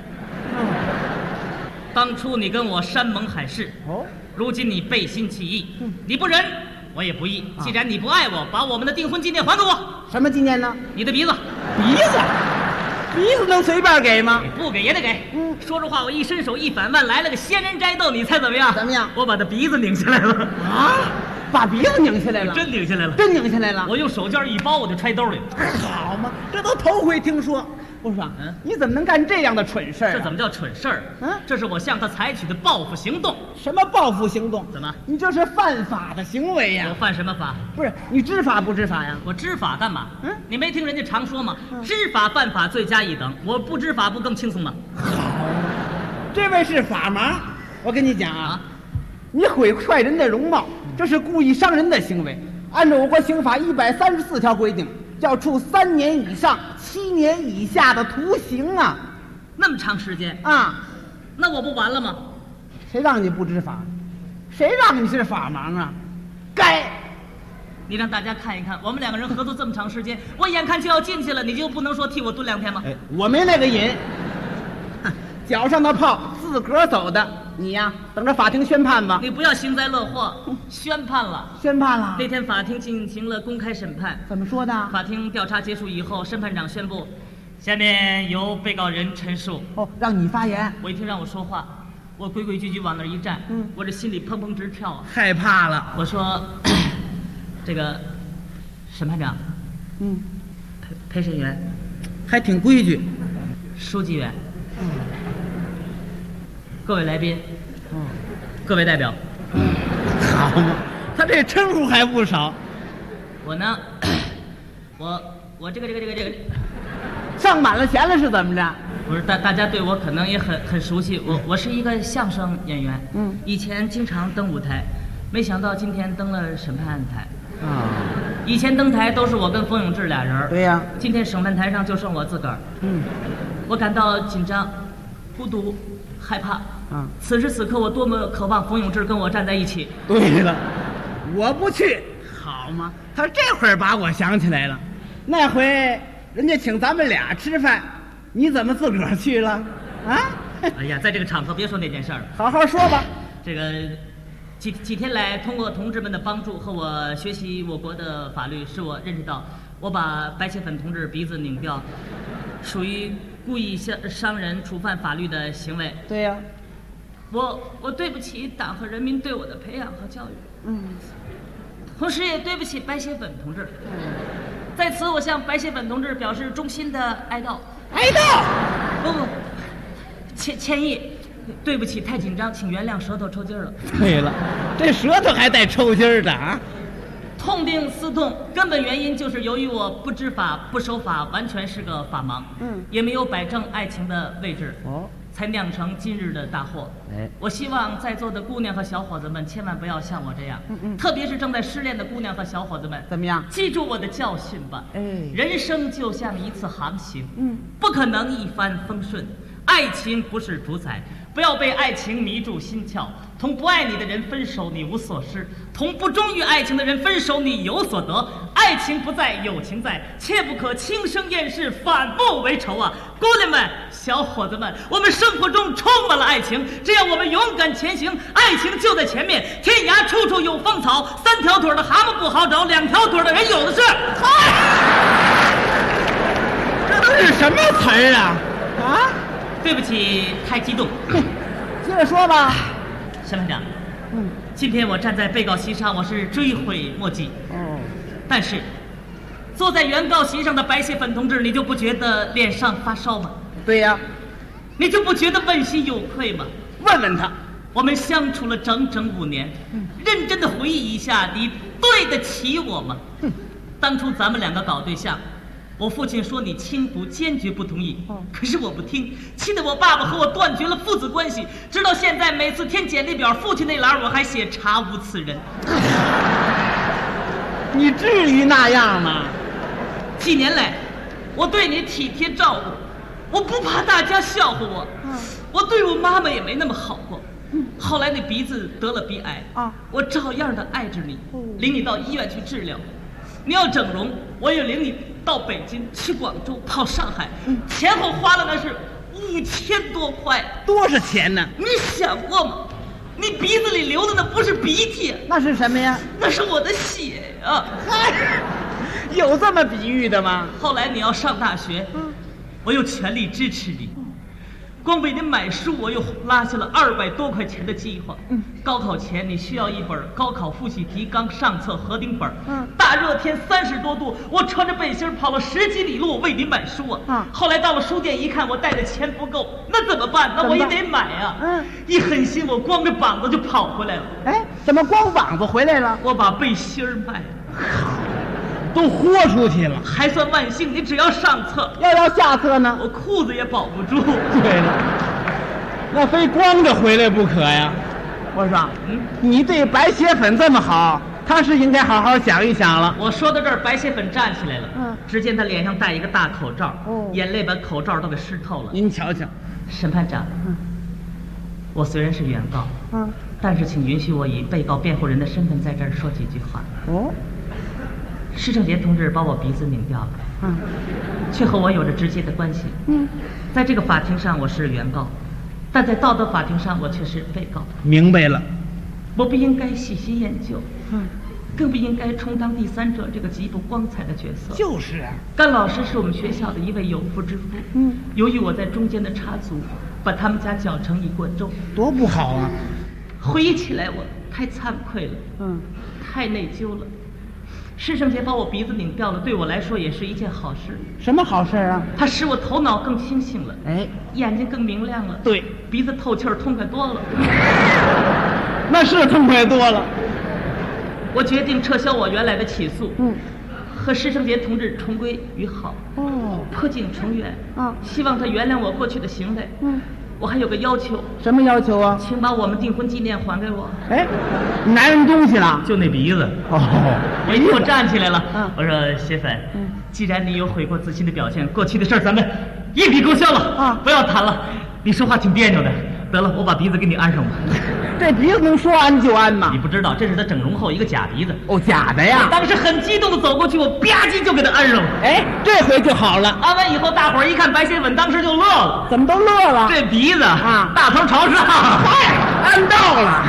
当初你跟我山盟海誓，如今你背信弃义，你不仁，我也不义。既然你不爱我，把我们的订婚纪念还给我。 什么纪念呢？ 你的鼻子。 鼻子能随便给吗？ 不给也得给。说着话，我一伸手一反腕，来了个仙人摘豆，你猜怎么样？ 怎么样？ 我把他鼻子拧下来了。 把鼻子拧下来了？ 真拧下来了， 真拧下来了。 我用手绢一包，我就揣兜里了。 好嘛，这都头回听说。我说，你怎么能干这样的蠢事儿？ 这怎么叫蠢事儿？这是我向他采取的报复行动。 什么报复行动？ 怎么？ 你这是犯法的行为呀！ 我犯什么法？ 不是你知法不知法呀？ 我知法干嘛？你没听人家常说吗？知法犯法罪加一等。我不知法不更轻松吗？ 好，这位是法盲。我跟你讲啊，你毁坏人的容貌，这是故意伤人的行为。按照我国刑法134条规定，要处3年以上7年以下的徒刑啊！ 那么长时间啊， 那我不完了吗？ 谁让你不知法？谁让你是法盲啊？该！ 你让大家看一看，我们两个人合作这么长时间，我眼看就要进去了，你就不能说替我蹲2天吗？ 哎，我没那个瘾，脚上的炮自个儿走的。你呀，等着法庭宣判吧。 你不要幸灾乐祸，宣判了。 宣判了。 那天法庭进行了公开审判。 怎么说的？ 法庭调查结束以后，审判长宣布，下面由被告人陈述。 哦，让你发言。 我一听让我说话，我规规矩矩往那儿一站，我这心里砰砰直跳啊， 害怕了。 我说，这个审判长，陪审员， 还挺规矩。 书记员，各位来宾，各位代表， 好嘛，他这称呼还不少。 我呢，我这个上满了钱了是怎么着？ 不是，大家对我可能也很熟悉，我是一个相声演员，以前经常登舞台，没想到今天登了审判台。以前登台都是我跟冯永志俩人。 对呀。 今天审判台上就剩我自个儿。我感到紧张、孤独、害怕。此时此刻我多么渴望冯永志跟我站在一起。 对了，我不去，好吗？他这会儿把我想起来了，那回人家请咱们俩吃饭，你怎么自个儿去了？啊？ 哎呀，在这个场合别说那件事儿了， 好好说吧。 这个几天来，通过同志们的帮助和我学习我国的法律，使我认识到，我把白血粉同志鼻子拧掉，属于故意伤人、触犯法律的行为。 对呀。 我对不起党和人民对我的培养和教育。同时也对不起白血粉同志。在此，我向白血粉同志表示衷心的哀悼。 哀悼？ 不，歉意。对不起，太紧张，请原谅，舌头抽筋了。 对了，这舌头还带抽筋的啊！ 痛定思痛，根本原因就是由于我不知法、不守法，完全是个法盲，也没有摆正爱情的位置，才酿成今日的大祸。我希望在座的姑娘和小伙子们千万不要像我这样，特别是正在失恋的姑娘和小伙子们， 怎么样？ 记住我的教训吧。人生就像一次航行，不可能一帆风顺，爱情不是主宰。不要被爱情迷住心窍，同不爱你的人分手，你无所失；同不忠于爱情的人分手，你有所得。爱情不在，友情在，切不可轻生厌世，反目为仇啊！姑娘们、小伙子们，我们生活中充满了爱情，只要我们勇敢前行，爱情就在前面。天涯处处有芳草，3条腿的蛤蟆不好找，2条腿的人有的是。 这都是什么词儿啊？啊？ 对不起，太激动。 接着说吧， 审判长。今天我站在被告席上，我是追悔莫及。但是，坐在原告席上的白血粉同志，你就不觉得脸上发烧吗？ 对呀。 你就不觉得问心有愧吗？ 问问他， 我们相处了整整5年，认真的回忆一下，你对得起我吗？当初咱们2个搞对象。我父亲说你亲不，坚决不同意。可是我不听，气得我爸爸和我断绝了父子关系。直到现在，每次填简历表，父亲那栏我还写查无此人。 你至于那样吗？ 几年来，我对你体贴照顾，我不怕大家笑话我。我对我妈妈也没那么好过。后来那鼻子得了鼻癌我照样的爱着你，领你到医院去治疗。你要整容，我也领你到北京、去广州、跑上海，前后花了那是5000多块。 多少钱呢？ 你想过吗？你鼻子里流的那不是鼻涕， 那是什么呀？ 那是我的血啊！ 有这么比喻的吗？ 后来你要上大学，我又全力支持你。光为你买书，我又拉下了200多块钱的计划。高考前你需要一本高考复习提纲上册合订本。大热天30多度，我穿着背心跑了10几里路为你买书啊。后来到了书店一看，我带的钱不够，那怎么办？那我也得买啊。一狠心，我光着膀子就跑回来了。 哎，怎么光膀子回来了？ 我把背心卖了。 都豁出去了， 还算万幸。你只要上册， 要下册呢， 我裤子也保不住。 对了，那非光着回来不可呀。我说，你对白血粉这么好，他是应该好好想一想了。 我说到这儿，白血粉站起来了。只见他脸上戴一个大口罩，眼泪把口罩都给湿透了。 您瞧瞧， 审判长，我虽然是原告，但是请允许我以被告辩护人的身份在这儿说几句话。施正杰同志把我鼻子拧掉了，却和我有着直接的关系。在这个法庭上我是原告，但在道德法庭上我却是被告。 明白了， 我不应该细心研究，更不应该充当第三者这个极不光彩的角色。 就是啊， 甘老师是我们学校的一位有夫之妇，由于我在中间的插足，把他们家搅成一锅粥， 多不好啊！ 回忆起来我太惭愧了，太内疚了。施正杰把我鼻子拧掉了，对我来说也是一件好事。 什么好事啊？ 它使我头脑更清醒了，眼睛更明亮了， 对， 鼻子透气儿痛快多了。 那是痛快多了。 我决定撤销我原来的起诉，和施正杰同志重归于好，破镜重圆，希望他原谅我过去的行为。我还有个要求。 什么要求啊？ 请把我们订婚纪念还给我。 你拿人东西了？ 就那鼻子。我站起来了，我说媳妇，既然你有悔过自新的表现，过去的事儿咱们一笔勾销了，不要谈了。你说话挺别扭的，得了，我把鼻子给你安上吧。 这鼻子能说安就安吗？ 你不知道，这是他整容后一个假鼻子。 假的呀！ 当时很激动的走过去，我吧唧就给他安上了。 这回就好了。 安完以后，大伙儿一看白先稳，当时就乐了。 怎么都乐了？ 这鼻子大头朝上， 安到了。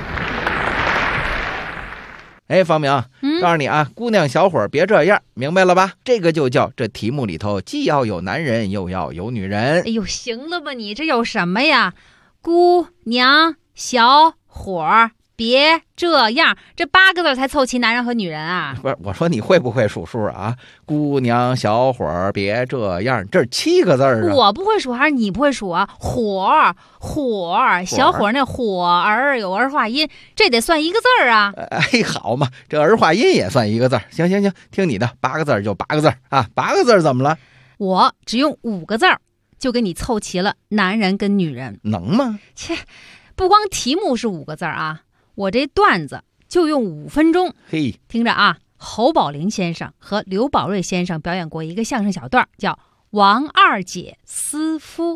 方明，告诉你啊，姑娘小伙别这样，明白了吧？这个就叫这题目里头既要有男人，又要有女人。 哎呦，行了吧你，这有什么呀？姑娘小伙别这样，这8个字才凑齐男人和女人啊！ 不是，我说你会不会数数啊？姑娘小伙别这样，这是7个字啊！ 我不会数还是你不会数啊？火小伙那火儿有儿化音，这得算1个字啊！ 好嘛，这儿化音也算1个字。行，听你的，8个字就8个字啊！8个字怎么了？ 我只用5个字就给你凑齐了男人跟女人， 能吗？ 切，不光题目是5个字啊，我这段子就用5分钟。听着啊，侯宝林先生和刘宝瑞先生表演过一个相声小段，叫《王二姐私夫》。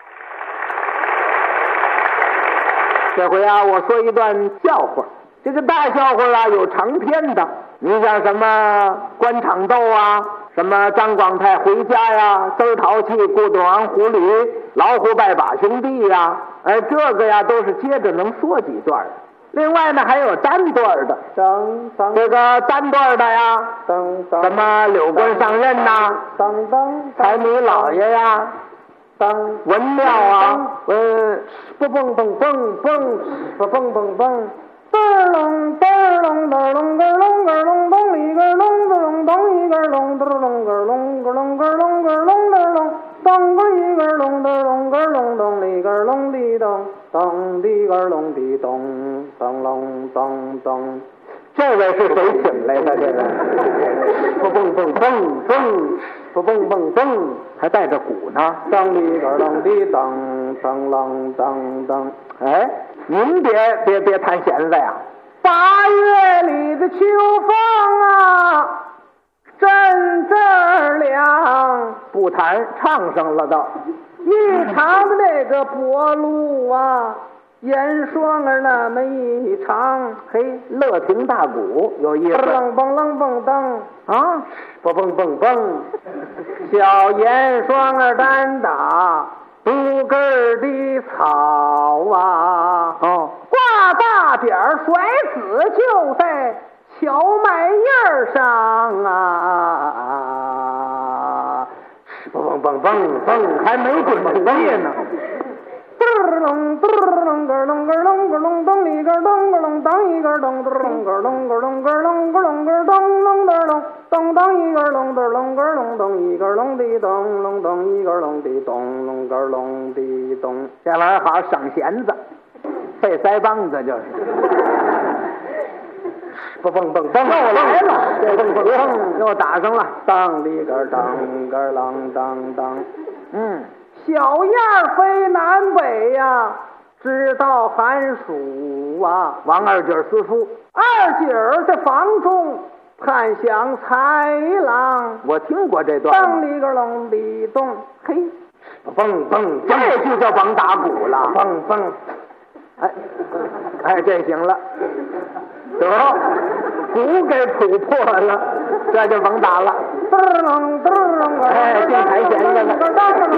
这回啊，我说一段笑话。这个大笑话啊，有长篇的，你像什么官场斗啊，什么张广泰回家呀，邹淘气顾董王狐狸，老虎拜把兄弟呀，这个呀都是接着能说几段。另外呢，还有单段的，这个单段的呀，什么柳官上任呐，财迷老爷呀，文庙啊，蹦蹦蹦蹦蹦，蹦蹦蹦蹦。噔隆噔隆噔隆个隆个隆咚一个隆个隆咚一个隆噔隆个隆个隆个隆个隆个隆咚个一个隆噔隆个隆咚一个隆滴咚咚滴个隆滴咚咚隆咚咚。这位是谁请来的？这个蹦蹦蹦蹦蹦，蹦蹦蹦，还带着鼓呢。当里个啷滴当当啷当当。您别弹弦子呀！8月里的秋风啊，阵阵凉。不弹，唱上了都。一场的那个柏路啊，严霜儿那么一场，乐亭大鼓有意思。楞蹦楞蹦噔啊，蹦蹦蹦蹦，小严霜儿单打独根的草啊，挂大点甩子就在荞麦叶上啊，蹦蹦蹦蹦，还没准出夜呢。噔隆噔隆个隆个隆个隆咚一个咚个隆当一个咚咚个隆个隆个隆个隆个咚隆的隆咚当一个隆的隆个隆咚一个隆的咚隆咚一个隆的咚隆个隆的咚。这玩意儿好省弦子，费腮帮子就是。蹦蹦蹦蹦，又来了，这蹦蹦蹦又打上了，当里个当个啷当当，小燕飞南北呀，直到寒暑啊。王二姐私夫，二姐在房中盼想豺狼。我听过这段。当里个隆里咚， 蹦蹦，这就叫蹦打鼓了。蹦蹦，哎，这行了，得鼓给谱破了，这就甭打了。哎，定台弦这个。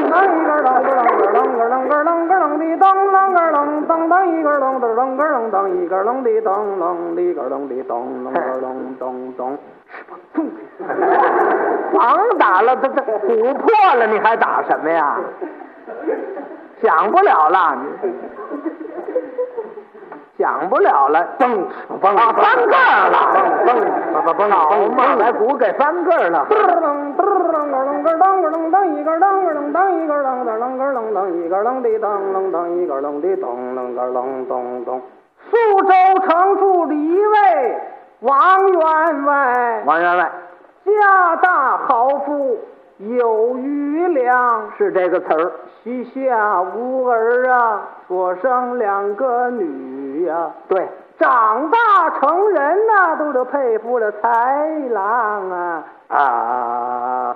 甭打了，这鼓破了，你还打什么呀？想不了了，想不了了，蹦蹦啊，翻个儿了，蹦蹦好嘛，来鼓给翻个儿了。苏州城住了一位王员外，王员外家大豪富，有余粮，是这个词儿。膝下无儿啊，所生2个女呀。对，长大成人呐，都是佩服了才郎啊啊！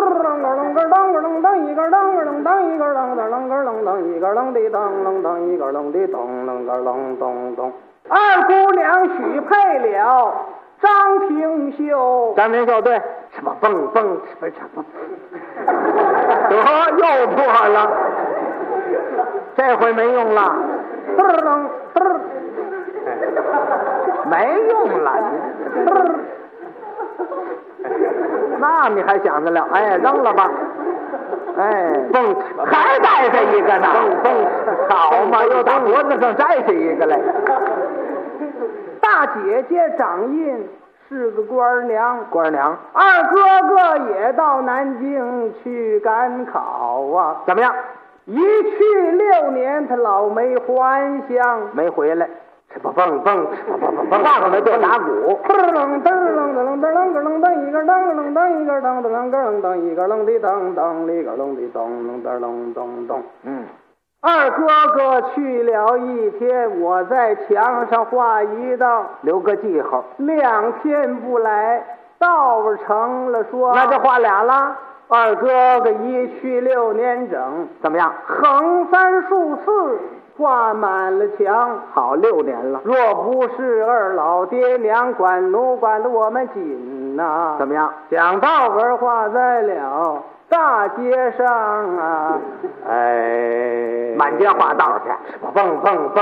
二姑娘许配了张廷秀，张廷秀对，什么蹦蹦，得又破了，这回没用了，没用了，那你还想得了？哎，扔了吧。哎，蹦，还摘下一个呢，蹦，好嘛，又打脖子上摘下一个来。大姐姐掌印是个官娘，二哥哥也到南京去赶考啊。怎么样？一去6年，他老没还乡，没回来。这不蹦，忘了就打鼓。二哥哥去了1天，我在墙上画一道，留个记号。2天不来，道成了说，那就画俩了。二哥哥一去6年整，怎么样？横3竖4。挂满了墙，好6年了。若不是二老爹娘管奴管得我们紧呐，怎么样？讲道文画在了大街上啊，哎，满街画道去，蹦，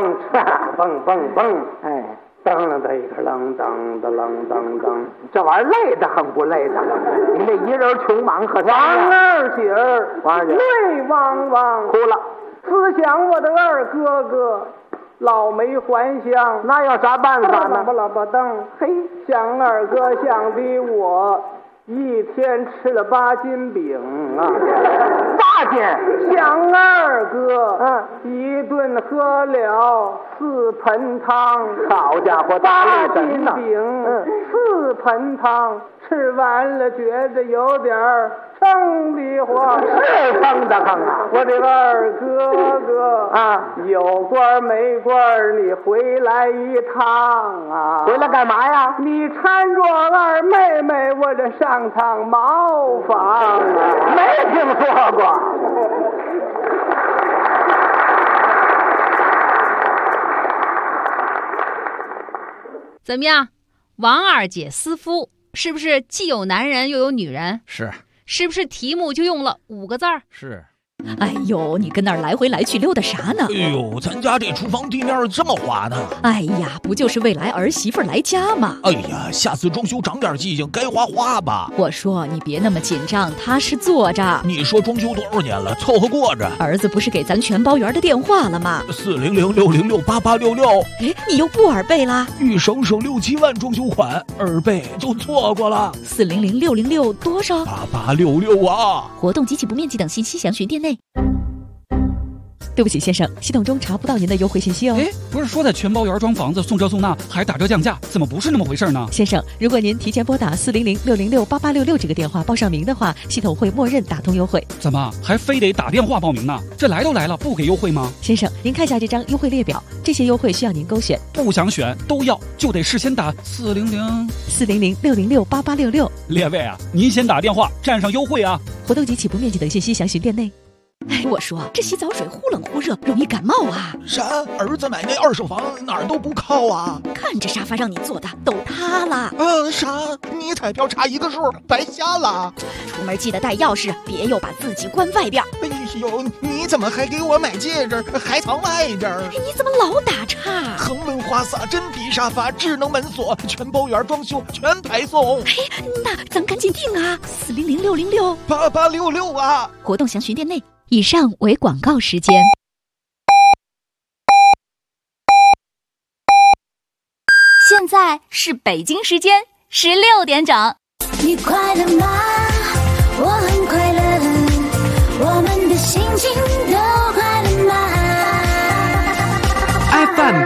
哎，噔了的一个噔，这玩意儿累得很不累的？你那一人穷忙和王二姐泪汪汪哭了。思想我的二哥哥老没还乡，那要啥办法呢？喇叭蹬，嘿，想二哥想比我1天吃了8斤饼啊，8斤！想二哥，1顿喝了4盆汤，好家伙，8斤饼，4盆汤，吃完了觉得有点撑的慌，是撑的慌啊！我的二哥哥啊，有官没官，你回来一趟啊！回来干嘛呀？你搀着二妹妹，我这上趟茅房啊！没听说过。 怎么样，王二姐私夫是不是既有男人又有女人？是不是题目就用了5个字儿？ 是。 哎呦，你跟那儿来回来去溜达啥呢？ 哎呦，咱家这厨房地面这么滑呢。 哎呀，不就是未来儿媳妇来家吗？ 哎呀，下次装修长点记性，该花吧。 我说你别那么紧张，踏实坐着。 你说装修多少年了，凑合过着。 儿子不是给咱全包园的电话了吗 ？400-606-8866。 哎，你又不耳背啦？ 欲省6、7万装修款，耳背就错过了。 400-606多少 ？8866啊！ 活动及其不面积等信息详询店内。对不起先生，系统中查不到您的优惠信息哦。 哎，不是说在全包园装房子送这送那还打折降价，怎么不是那么回事呢？ 先生，如果您提前拨打400-606-8866这个电话报上名的话，系统会默认打通优惠。 怎么还非得打电话报名呢？这来都来了，不给优惠吗？ 先生，您看下这张优惠列表，这些优惠需要您勾选。 不想选都要，就得事先打400-606-8866。列位啊，您先打电话占上优惠啊！ 活动及起步面积等信息详询店内。 哎，我说这洗澡水忽冷忽热，容易感冒啊。 啥？儿子买那2手房哪儿都不靠啊？ 看这沙发让你坐的都塌了。 啥？你彩票差1个数，白瞎了。 出门记得带钥匙，别又把自己关外边。 哎呦，你怎么还给我买戒指，还藏外边？ 你怎么老打岔？ 恒温花洒、真皮沙发、智能门锁、全包圆装修，全排送。 哎，那咱赶紧订啊！400-606-8866 啊！ 活动详询店内。以上为广告时间。 现在是北京时间16点整。 你快乐吗？我很快乐，我们的心情都快乐吗 ？FM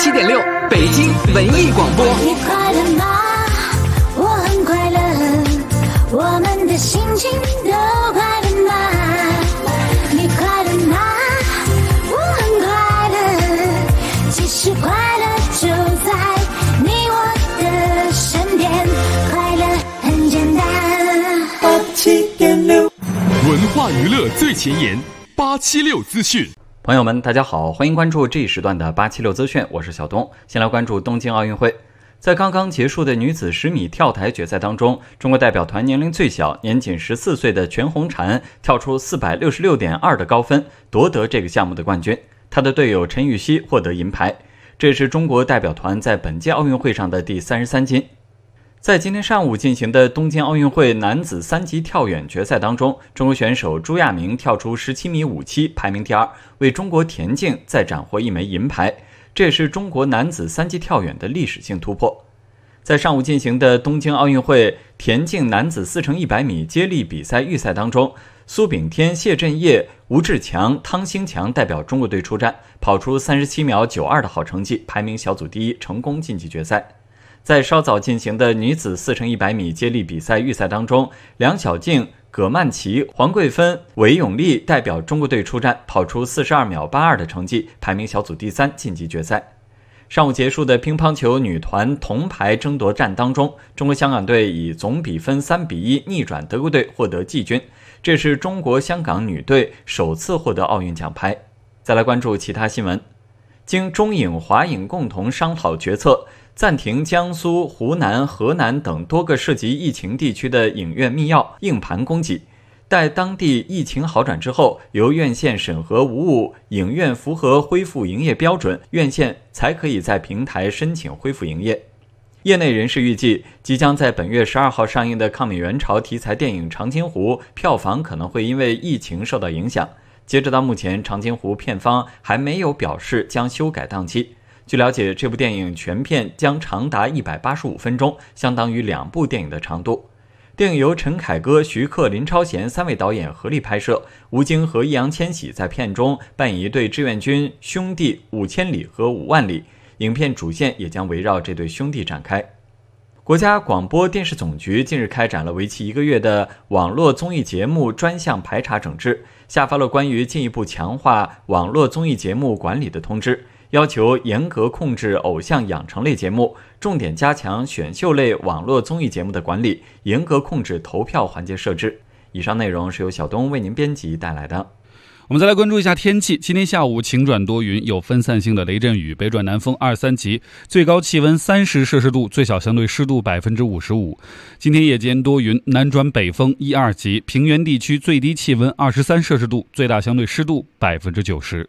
87.6，北京文艺广播。 你快乐吗？我很快乐，我们的心情都快乐吗？你快乐吗？我很快乐，其实快乐就在你我的身边，快乐很简单。87.6， 文化娱乐最前沿，876资讯。 朋友们，大家好，欢迎关注这一时段的876资讯，我是小东。先来关注东京奥运会。在刚刚结束的女子10米跳台决赛当中，中国代表团年龄最小，年仅14岁的全红婵跳出466.2的高分，夺得这个项目的冠军。她的队友陈芋汐获得银牌，这是中国代表团在本届奥运会上的第33金。在今天上午进行的东京奥运会男子3级跳远决赛当中，中国选手朱亚明跳出17米57，排名第2，为中国田径再斩获1枚银牌。这也是中国男子3级跳远的历史性突破。在上午进行的东京奥运会田径男子4×100米接力比赛预赛当中，苏炳添、谢震业、吴志强、汤兴强代表中国队出战，跑出37秒92的好成绩，排名小组第1，成功晋级决赛。在稍早进行的女子4×100米接力比赛预赛当中，梁晓静、葛曼棋、黄桂芬、韦永丽代表中国队出战，跑出42秒82的成绩，排名小组第3，晋级决赛。上午结束的乒乓球女团铜牌争夺战当中，中国香港队以总比分3比1逆转德国队，获得季军。这是中国香港女队首次获得奥运奖牌。再来关注其他新闻。经中影、华影共同商讨决策，暂停江苏、湖南、河南等多个涉及疫情地区的影院密钥硬盘供给，待当地疫情好转之后，由院线审核无误，影院符合恢复营业标准，院线才可以在平台申请恢复营业。业内人士预计，即将在本月12号上映的抗美援朝题材电影《长津湖》票房可能会因为疫情受到影响。截止到目前，长津湖片方还没有表示将修改档期。据了解，这部电影全片将长达185分钟，相当于2部电影的长度。电影由陈凯歌、徐克、林超贤3位导演合力拍摄，吴京和易烊千玺在片中扮演一对志愿军兄弟5000里和5万里，影片主线也将围绕这对兄弟展开。国家广播电视总局近日开展了为期1个月的网络综艺节目专项排查整治，下发了关于进一步强化网络综艺节目管理的通知，要求严格控制偶像养成类节目，重点加强选秀类网络综艺节目的管理，严格控制投票环节设置。以上内容是由小东为您编辑带来的。 我们再来关注一下天气。今天下午晴转多云，有分散性的雷阵雨，北转南风2、3级，最高气温30摄氏度，最小相对湿度55%。今天夜间多云，南转北风1、2级，平原地区最低气温23摄氏度，最大相对湿度90%。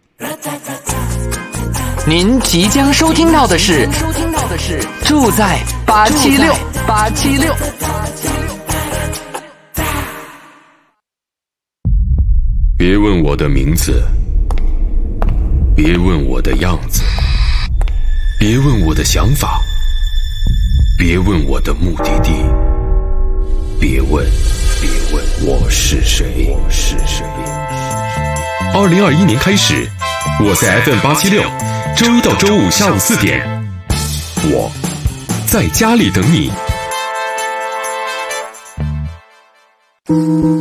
您即将收听到的是住在876。 别问我的名字，别问我的样子，别问我的想法，别问我的目的地，别问我是谁。 2021年开始，我在 FM876，周一到周五下午4点，我在家里等你。